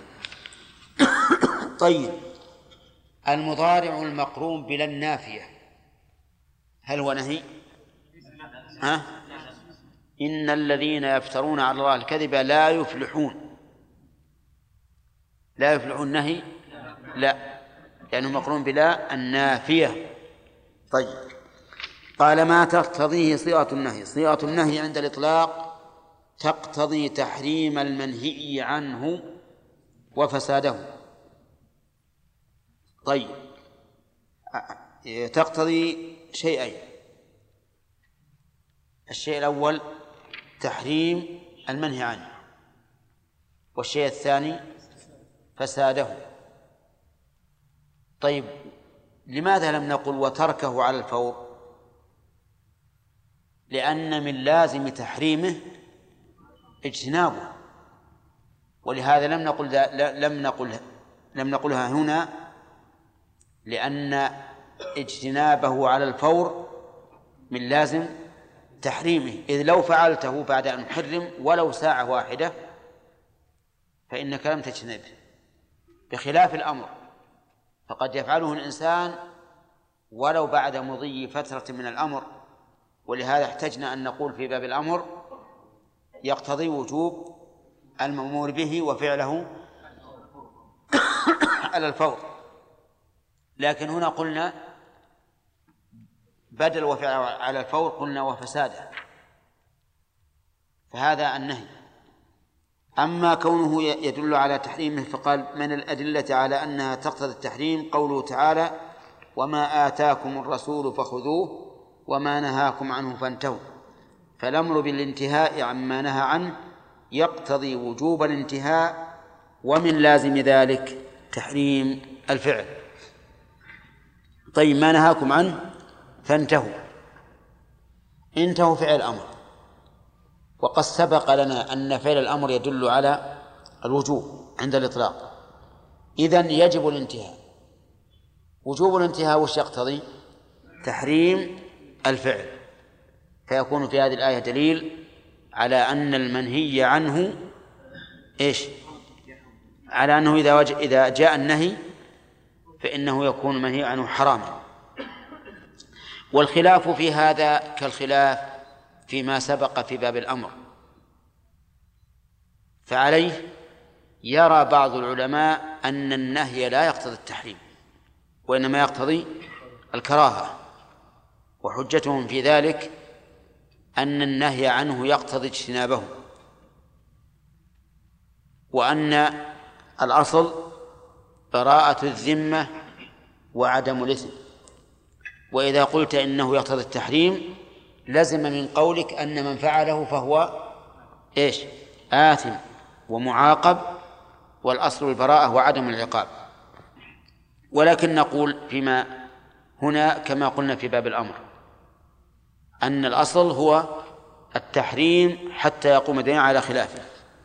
A: طيب، المضارع المقرون بلا النافية هل هو نهي؟ إن الذين يفترون على الله الكذب لا يفلحون. لا يفلحون نهي؟ لا، لأنه مقرون بلا النافية. طيب، قال: ما تقتضيه صيغة النهي. صيغة النهي عند الإطلاق تقتضي تحريم المنهي عنه وفساده. طيب، تقتضي شيئين: الشيء الأول تحريم المنهي عنه، والشيء الثاني فساده. طيب، لماذا لم نقل وتركه على الفور؟ لأن من لازم تحريمه اجتنابه، ولهذا لم نقلها هنا، لأن اجتنابه على الفور من لازم تحريمه، إذ لو فعلته بعد أن يحرم ولو ساعة واحدة فإنك لم تجتنبه، بخلاف الأمر فقد يفعله الإنسان ولو بعد مضي فترة من الأمر. ولهذا احتجنا أن نقول في باب الأمر يقتضي وجوب المأمور به وفعله على الفور، لكن هنا قلنا بدل وفعله على الفور قلنا وفساده، فهذا النهي. أما كونه يدل على تحريمه فقال من الأدلة على أنها تقتضي التحريم قوله تعالى وما آتاكم الرسول فخذوه وما نهاكم عنه فانتهوا، فالأمر بالانتهاء عما نهى عنه يقتضي وجوب الانتهاء، ومن لازم ذلك تحريم الفعل. طيب ما نهاكم عنه فانتهوا، انتهوا فعل الأمر، وقد سبق لنا أن فعل الأمر يدل على الوجوب عند الإطلاق، إذن يجب الانتهاء. وجوب الانتهاء وش يقتضي؟ تحريم الفعل، فيكون في هذه الآية دليل على أن المنهي عنه إيش؟ على أنه إذا جاء النهي فإنه يكون منهي عنه حراما. والخلاف في هذا كالخلاف فيما سبق في باب الأمر، فعليه يرى بعض العلماء أن النهي لا يقتضي التحريم وإنما يقتضي الكراهة، وحجتهم في ذلك أن النهي عنه يقتضي اجتنابه، وأن الأصل براءة الذمة وعدم الإثم. وإذا قلت إنه يقتضي التحريم لزم من قولك أن من فعله فهو إيش؟ آثم ومعاقب، والأصل البراءة وعدم العقاب. ولكن نقول فيما هنا كما قلنا في باب الأمر أن الأصل هو التحريم حتى يقوم دليل على خلافه.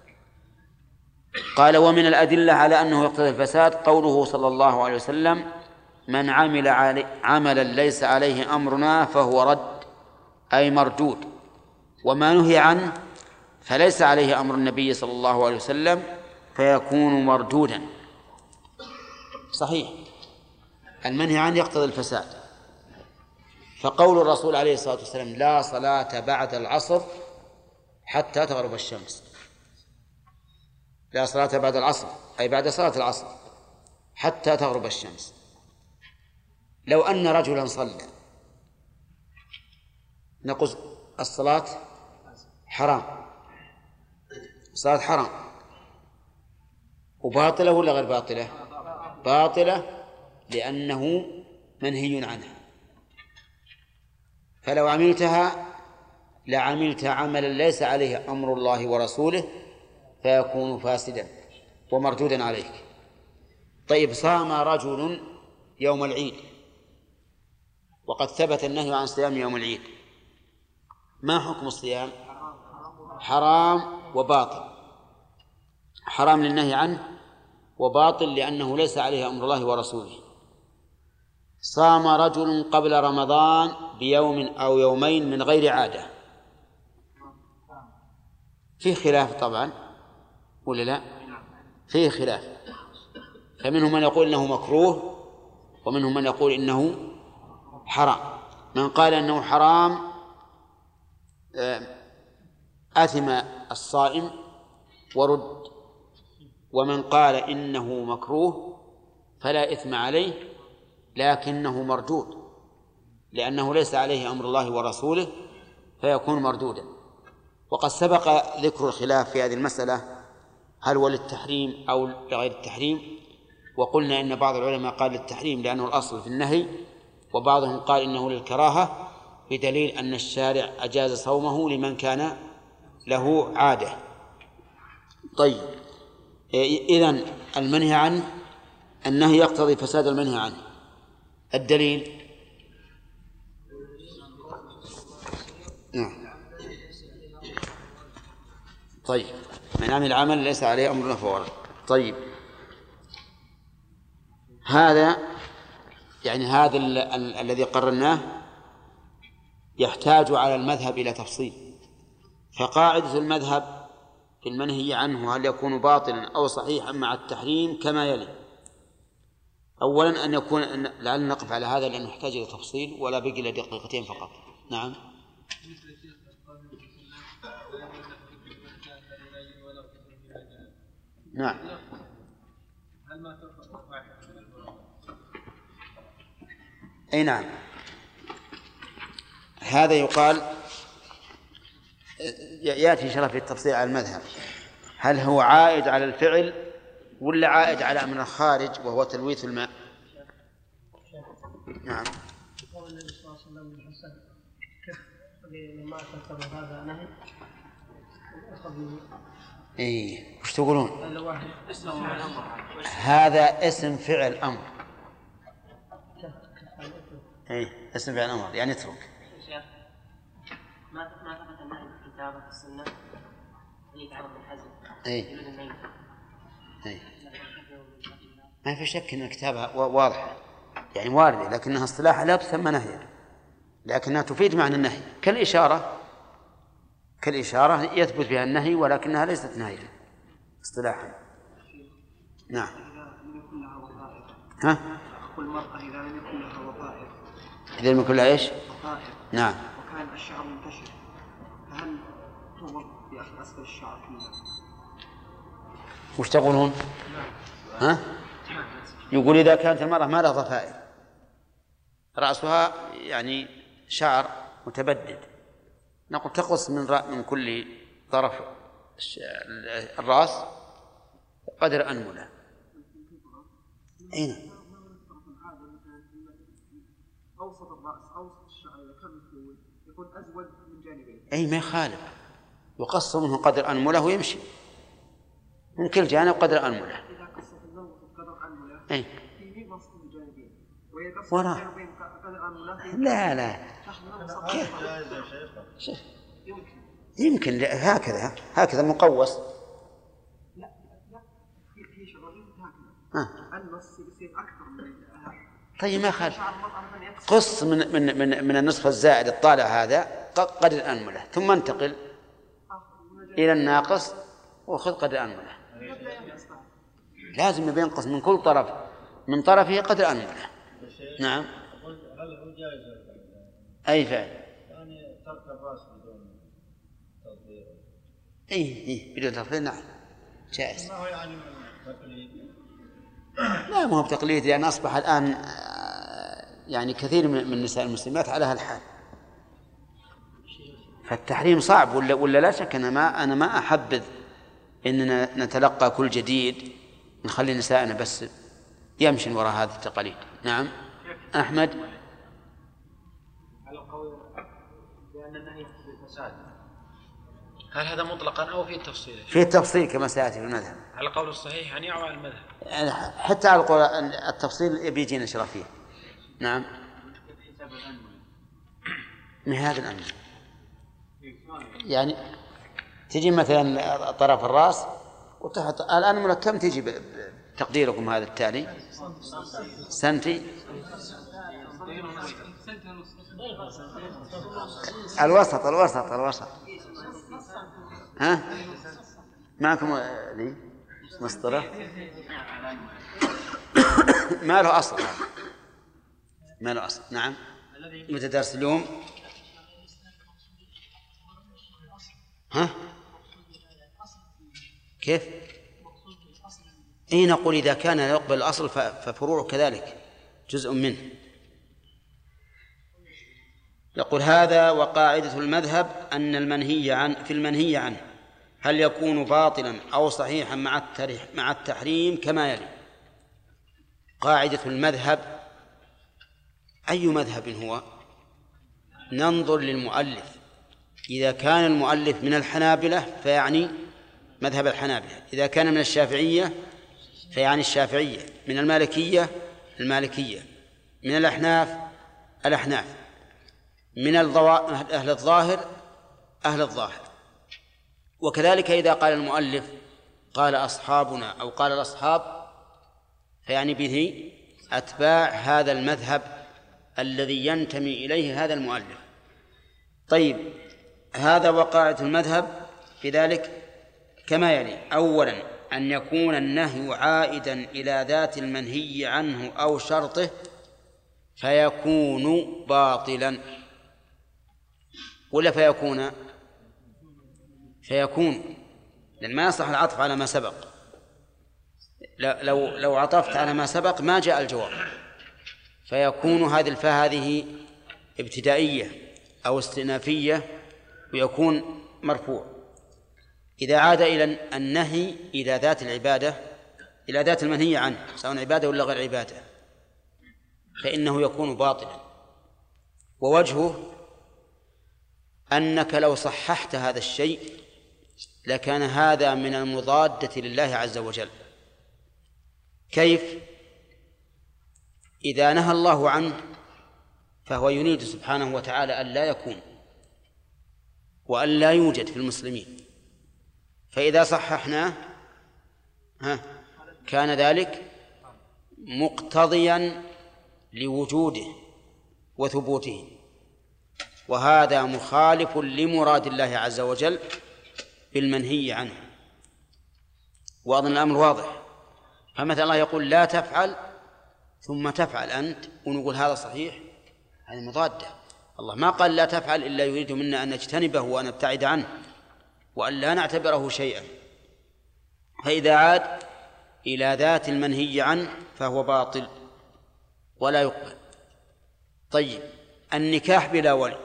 A: قال ومن الأدلة على أنه يقتضي الفساد قوله صلى الله عليه وسلم من عمل عملا ليس عليه أمرنا فهو رد أي مردود، وما نهي عنه فليس عليه أمر النبي صلى الله عليه وسلم فيكون مردودا. صحيح المنهي عنه يقتضي الفساد، فقول الرسول عليه الصلاة والسلام لا صلاة بعد العصر حتى تغرب الشمس، لا صلاة بعد العصر أي بعد صلاة العصر حتى تغرب الشمس. لو أن رجلا صلى نقول الصلاة حرام، الصلاة حرام وباطلة ولا غير باطلة؟ باطلة لأنه منهي عنها، فلو عملتها لعملت عملا ليس عليه أمر الله ورسوله فيكون فاسدا ومردودا عليك. طيب صام رجل يوم العيد وقد ثبت النهي عن صيام يوم العيد، ما حكم الصيام؟ حرام وباطل، حرام للنهي عنه وباطل لأنه ليس عليه أمر الله ورسوله. صام رجل قبل رمضان بيوم أو يومين من غير عادة، فيه خلاف طبعا ولا لا؟ فيه خلاف، فمنهم من يقول إنه مكروه ومنهم من يقول إنه حرام. من قال إنه حرام آثم الصائم ورد، ومن قال إنه مكروه فلا إثم عليه لكنه مردود لأنه ليس عليه أمر الله ورسوله فيكون مردودا. وقد سبق ذكر الخلاف في هذه المسألة هل هو للتحريم أو لغير التحريم، وقلنا إن بعض العلماء قال للتحريم لأنه الأصل في النهي، وبعضهم قال إنه للكراهة بدليل أن الشارع أجاز صومه لمن كان له عادة. طيب إذن المنهي عنه النهي يقتضي فساد المنهي عنه، الدليل نعم. طيب من عمل عمل ليس عليه أمرنا فهو رد. طيب هذا يعني هذا الذي قررناه يحتاج على المذهب إلى تفصيل. فقاعدة المذهب في المنهي عنه هل يكون باطلا أو صحيحا مع التحريم كما يلي: أولا أن يكون، لعلنا نقف على هذا لأنه يحتاج إلى تفصيل ولا بقي إلا دقيقتين فقط. نعم. نعم. أي نعم، هذا يقال يأتي إن شاء الله في التفصيل على المذهب، هل هو عائد على الفعل ولا عائد على أمر خارج وهو تلويث الماء؟ نعم.
B: قول النبي صلى الله عليه وسلم للحسن لما تنتظر هذا نهي.
A: إيه، وش تقولون؟ هذا اسم فعل أمر. إيه، اسم فعل أمر يعني اترك.
B: ما ثبت النهي في الكتاب والسنة يتعرض للحزم.
A: إيه. ما في شك أن الكتابة واضحة يعني واردة، لكنها اصطلاحا لا تسمى نهيا، لكنها تفيد معنى النهي كالإشارة يثبت بها النهي ولكنها ليست نهيا اصطلاحا. نعم. ها؟
B: والمرأة إذا لم يكن لها وظائف.
A: إذا لم يكن لها إيش؟
B: وظائف.
A: نعم.
B: وكان الشعر منتشر، فهل تمر بأخذ أسفل الشعر كله؟
A: وش تقولون؟ ها؟ يقول إذا كانت المرأة ما لها ضفائر، رأسها يعني شعر متبدد، نقول تقص من كل طرف الرأس قدر أنملة. أين؟
B: أوسط الرأس أوسط الشعر يكون أزود من جانبين.
A: أي ما يخالف، يقص منه قدر أنملة ويمشي من كل جانب قدر أنملة.
B: إذا قصت النملة قدر أنملة
A: أي
B: في وسط الجانبين
A: وراء. لا كيف؟ يمكن هكذا مقوس.
B: لا في شغلين هكذا النص يصير أكثر من هذا.
A: طيب ما خالف، قص من النصف الزائد الطالع هذا قدر الأنملة ثم انتقل إلى الناقص وخذ قدر الأنملة. لازم ينقص من كل طرف من طرفه قدر الأنملة. نعم.
D: هل هو جائز
A: أي فعل؟
D: يعني ترك الرأس بدون تطهير.
A: إيه بدون تطهير نعم جائز.
D: ما هو يعني تقليد؟
A: لا ما هو بتقليد، لأن أصبح الآن يعني كثير من نساء المسلمات على هالحال، فالتحريم صعب ولا لا شك. أنا ما أحبذ إننا نتلقى كل جديد نخلي نسائنا بس يمشي وراء هذه التقاليد. نعم. أحمد.
C: على القول بأن النهي في الفساد، هل هذا مطلقا أو في التفصيل؟
A: في التفصيل كما سيأتي في المذهب.
C: على القول الصحيح يعني أو على المذهب؟
A: حتى على القول التفصيل بيجينا إن شاء الله فيه. نعم. من هذا الأمر يعني تجي مثلا طرف الرأس وتحت الآن كم تجي تقديركم هذا التالي؟ سنتي. الوسط. ها معكم ذي مسطرة ما له أصل. نعم. متى درس اليوم؟ ها كيف؟ أي نقول إذا كان يقبل الأصل ففروع كذلك جزء منه. يقول هذا وقاعدة المذهب أن المنهي عنه هل يكون باطلا أو صحيحا مع التحريم كما يلي. قاعدة المذهب أي مذهب هو؟ ننظر للمؤلف، إذا كان المؤلف من الحنابلة فيعني مذهب الحنابلة، إذا كان من الشافعية فيعني الشافعية، من المالكية المالكية، من الأحناف من أهل الظاهر أهل الظاهر. وكذلك إذا قال المؤلف قال أصحابنا أو قال الأصحاب فيعني به أتباع هذا المذهب الذي ينتمي إليه هذا المؤلف. طيب، هذا وقاعة المذهب في ذلك كما يلي: أولا أن يكون النهي عائدا إلى ذات المنهي عنه أو شرطه فيكون باطلا، ولا فيكون لأن ما يصح العطف على ما سبق. لو عطفت على ما سبق ما جاء الجواب. فيكون هذه الفاء هذه ابتدائية أو استئنافية ويكون مرفوع. إذا عاد إلى النهي إلى ذات العبادة، إلى ذات المنهي عنه سواء عبادة ولا غير عبادة، فإنه يكون باطلا. ووجهه أنك لو صححت هذا الشيء لكان هذا من المضادة لله عز وجل. كيف؟ إذا نهى الله عنه فهو يريد سبحانه وتعالى أن لا يكون وأن لا يوجد في المسلمين، فإذا صححناه كان ذلك مقتضيا لوجوده وثبوته، وهذا مخالف لمراد الله عز وجل بالمنهي عنه. وأظن الأمر واضح. فمثلا الله يقول لا تفعل ثم تفعل أنت ونقول هذا صحيح، هذه مضادة. الله ما قال لا تفعل إلا يريد منا أن نجتنبه وأن نبتعد عنه وأن لا نعتبره شيئا. فإذا عاد إلى ذات المنهي عنه فهو باطل ولا يقبل. طيب، النكاح بلا ولي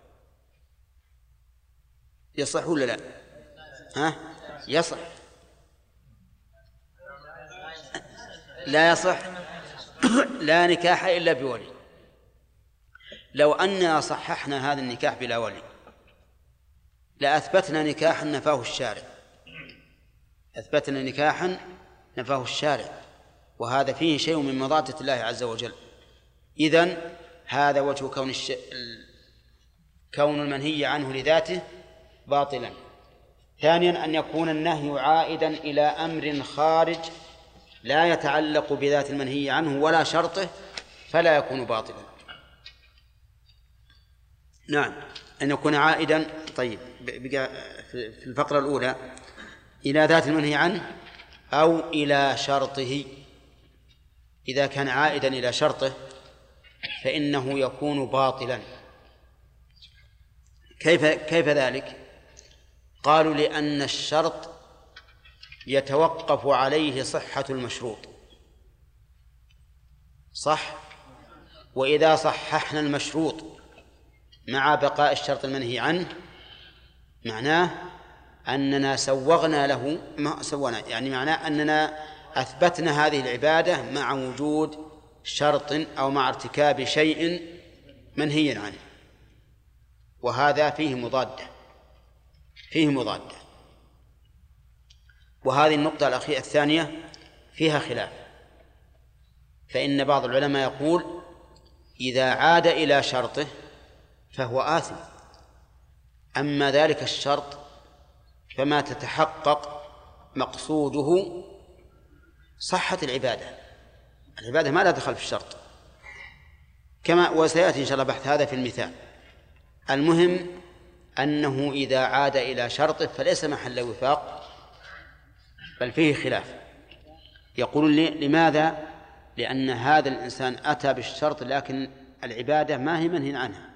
A: يصح ولا لا؟ يصح. لا يصح. لا نكاح إلا بولي. لو أننا صححنا هذا النكاح بلا ولي لأثبتنا نكاحا نفاه الشارع، أثبتنا نكاحا نفاه الشارع، وهذا فيه شيء من مضادة الله عز وجل. إذن هذا وجه كون المنهي عنه لذاته باطلا. ثانيا أن يكون النهي عائدا إلى أمر خارج لا يتعلق بذات المنهي عنه ولا شرطه فلا يكون باطلا. نعم، أن يكون عائدا. طيب، في الفقرة الأولى إلى ذات المنهي عنه أو إلى شرطه. إذا كان عائدا إلى شرطه فإنه يكون باطلا. كيف ذلك؟ قالوا لأن الشرط يتوقف عليه صحة المشروط، صح؟ وإذا صححنا المشروط مع بقاء الشرط المنهي عنه معناه أننا سوغنا له، ما سوغنا يعني معناه أننا أثبتنا هذه العبادة مع وجود شرط أو مع ارتكاب شيء منهي عنه، وهذا فيه مضادة. وهذه النقطة الأخيرة الثانية فيها خلاف، فإن بعض العلماء يقول إذا عاد إلى شرطه فهو آثم، أما ذلك الشرط فما تتحقق مقصوده صحة العبادة ما لا دخل في الشرط، كما وسيأتي إن شاء الله بحث هذا في المثال. المهم أنه إذا عاد إلى شرطه فليس محل وفاق بل فيه خلاف. يقولون لماذا؟ لأن هذا الإنسان أتى بالشرط لكن العبادة ما هي منهي عنها،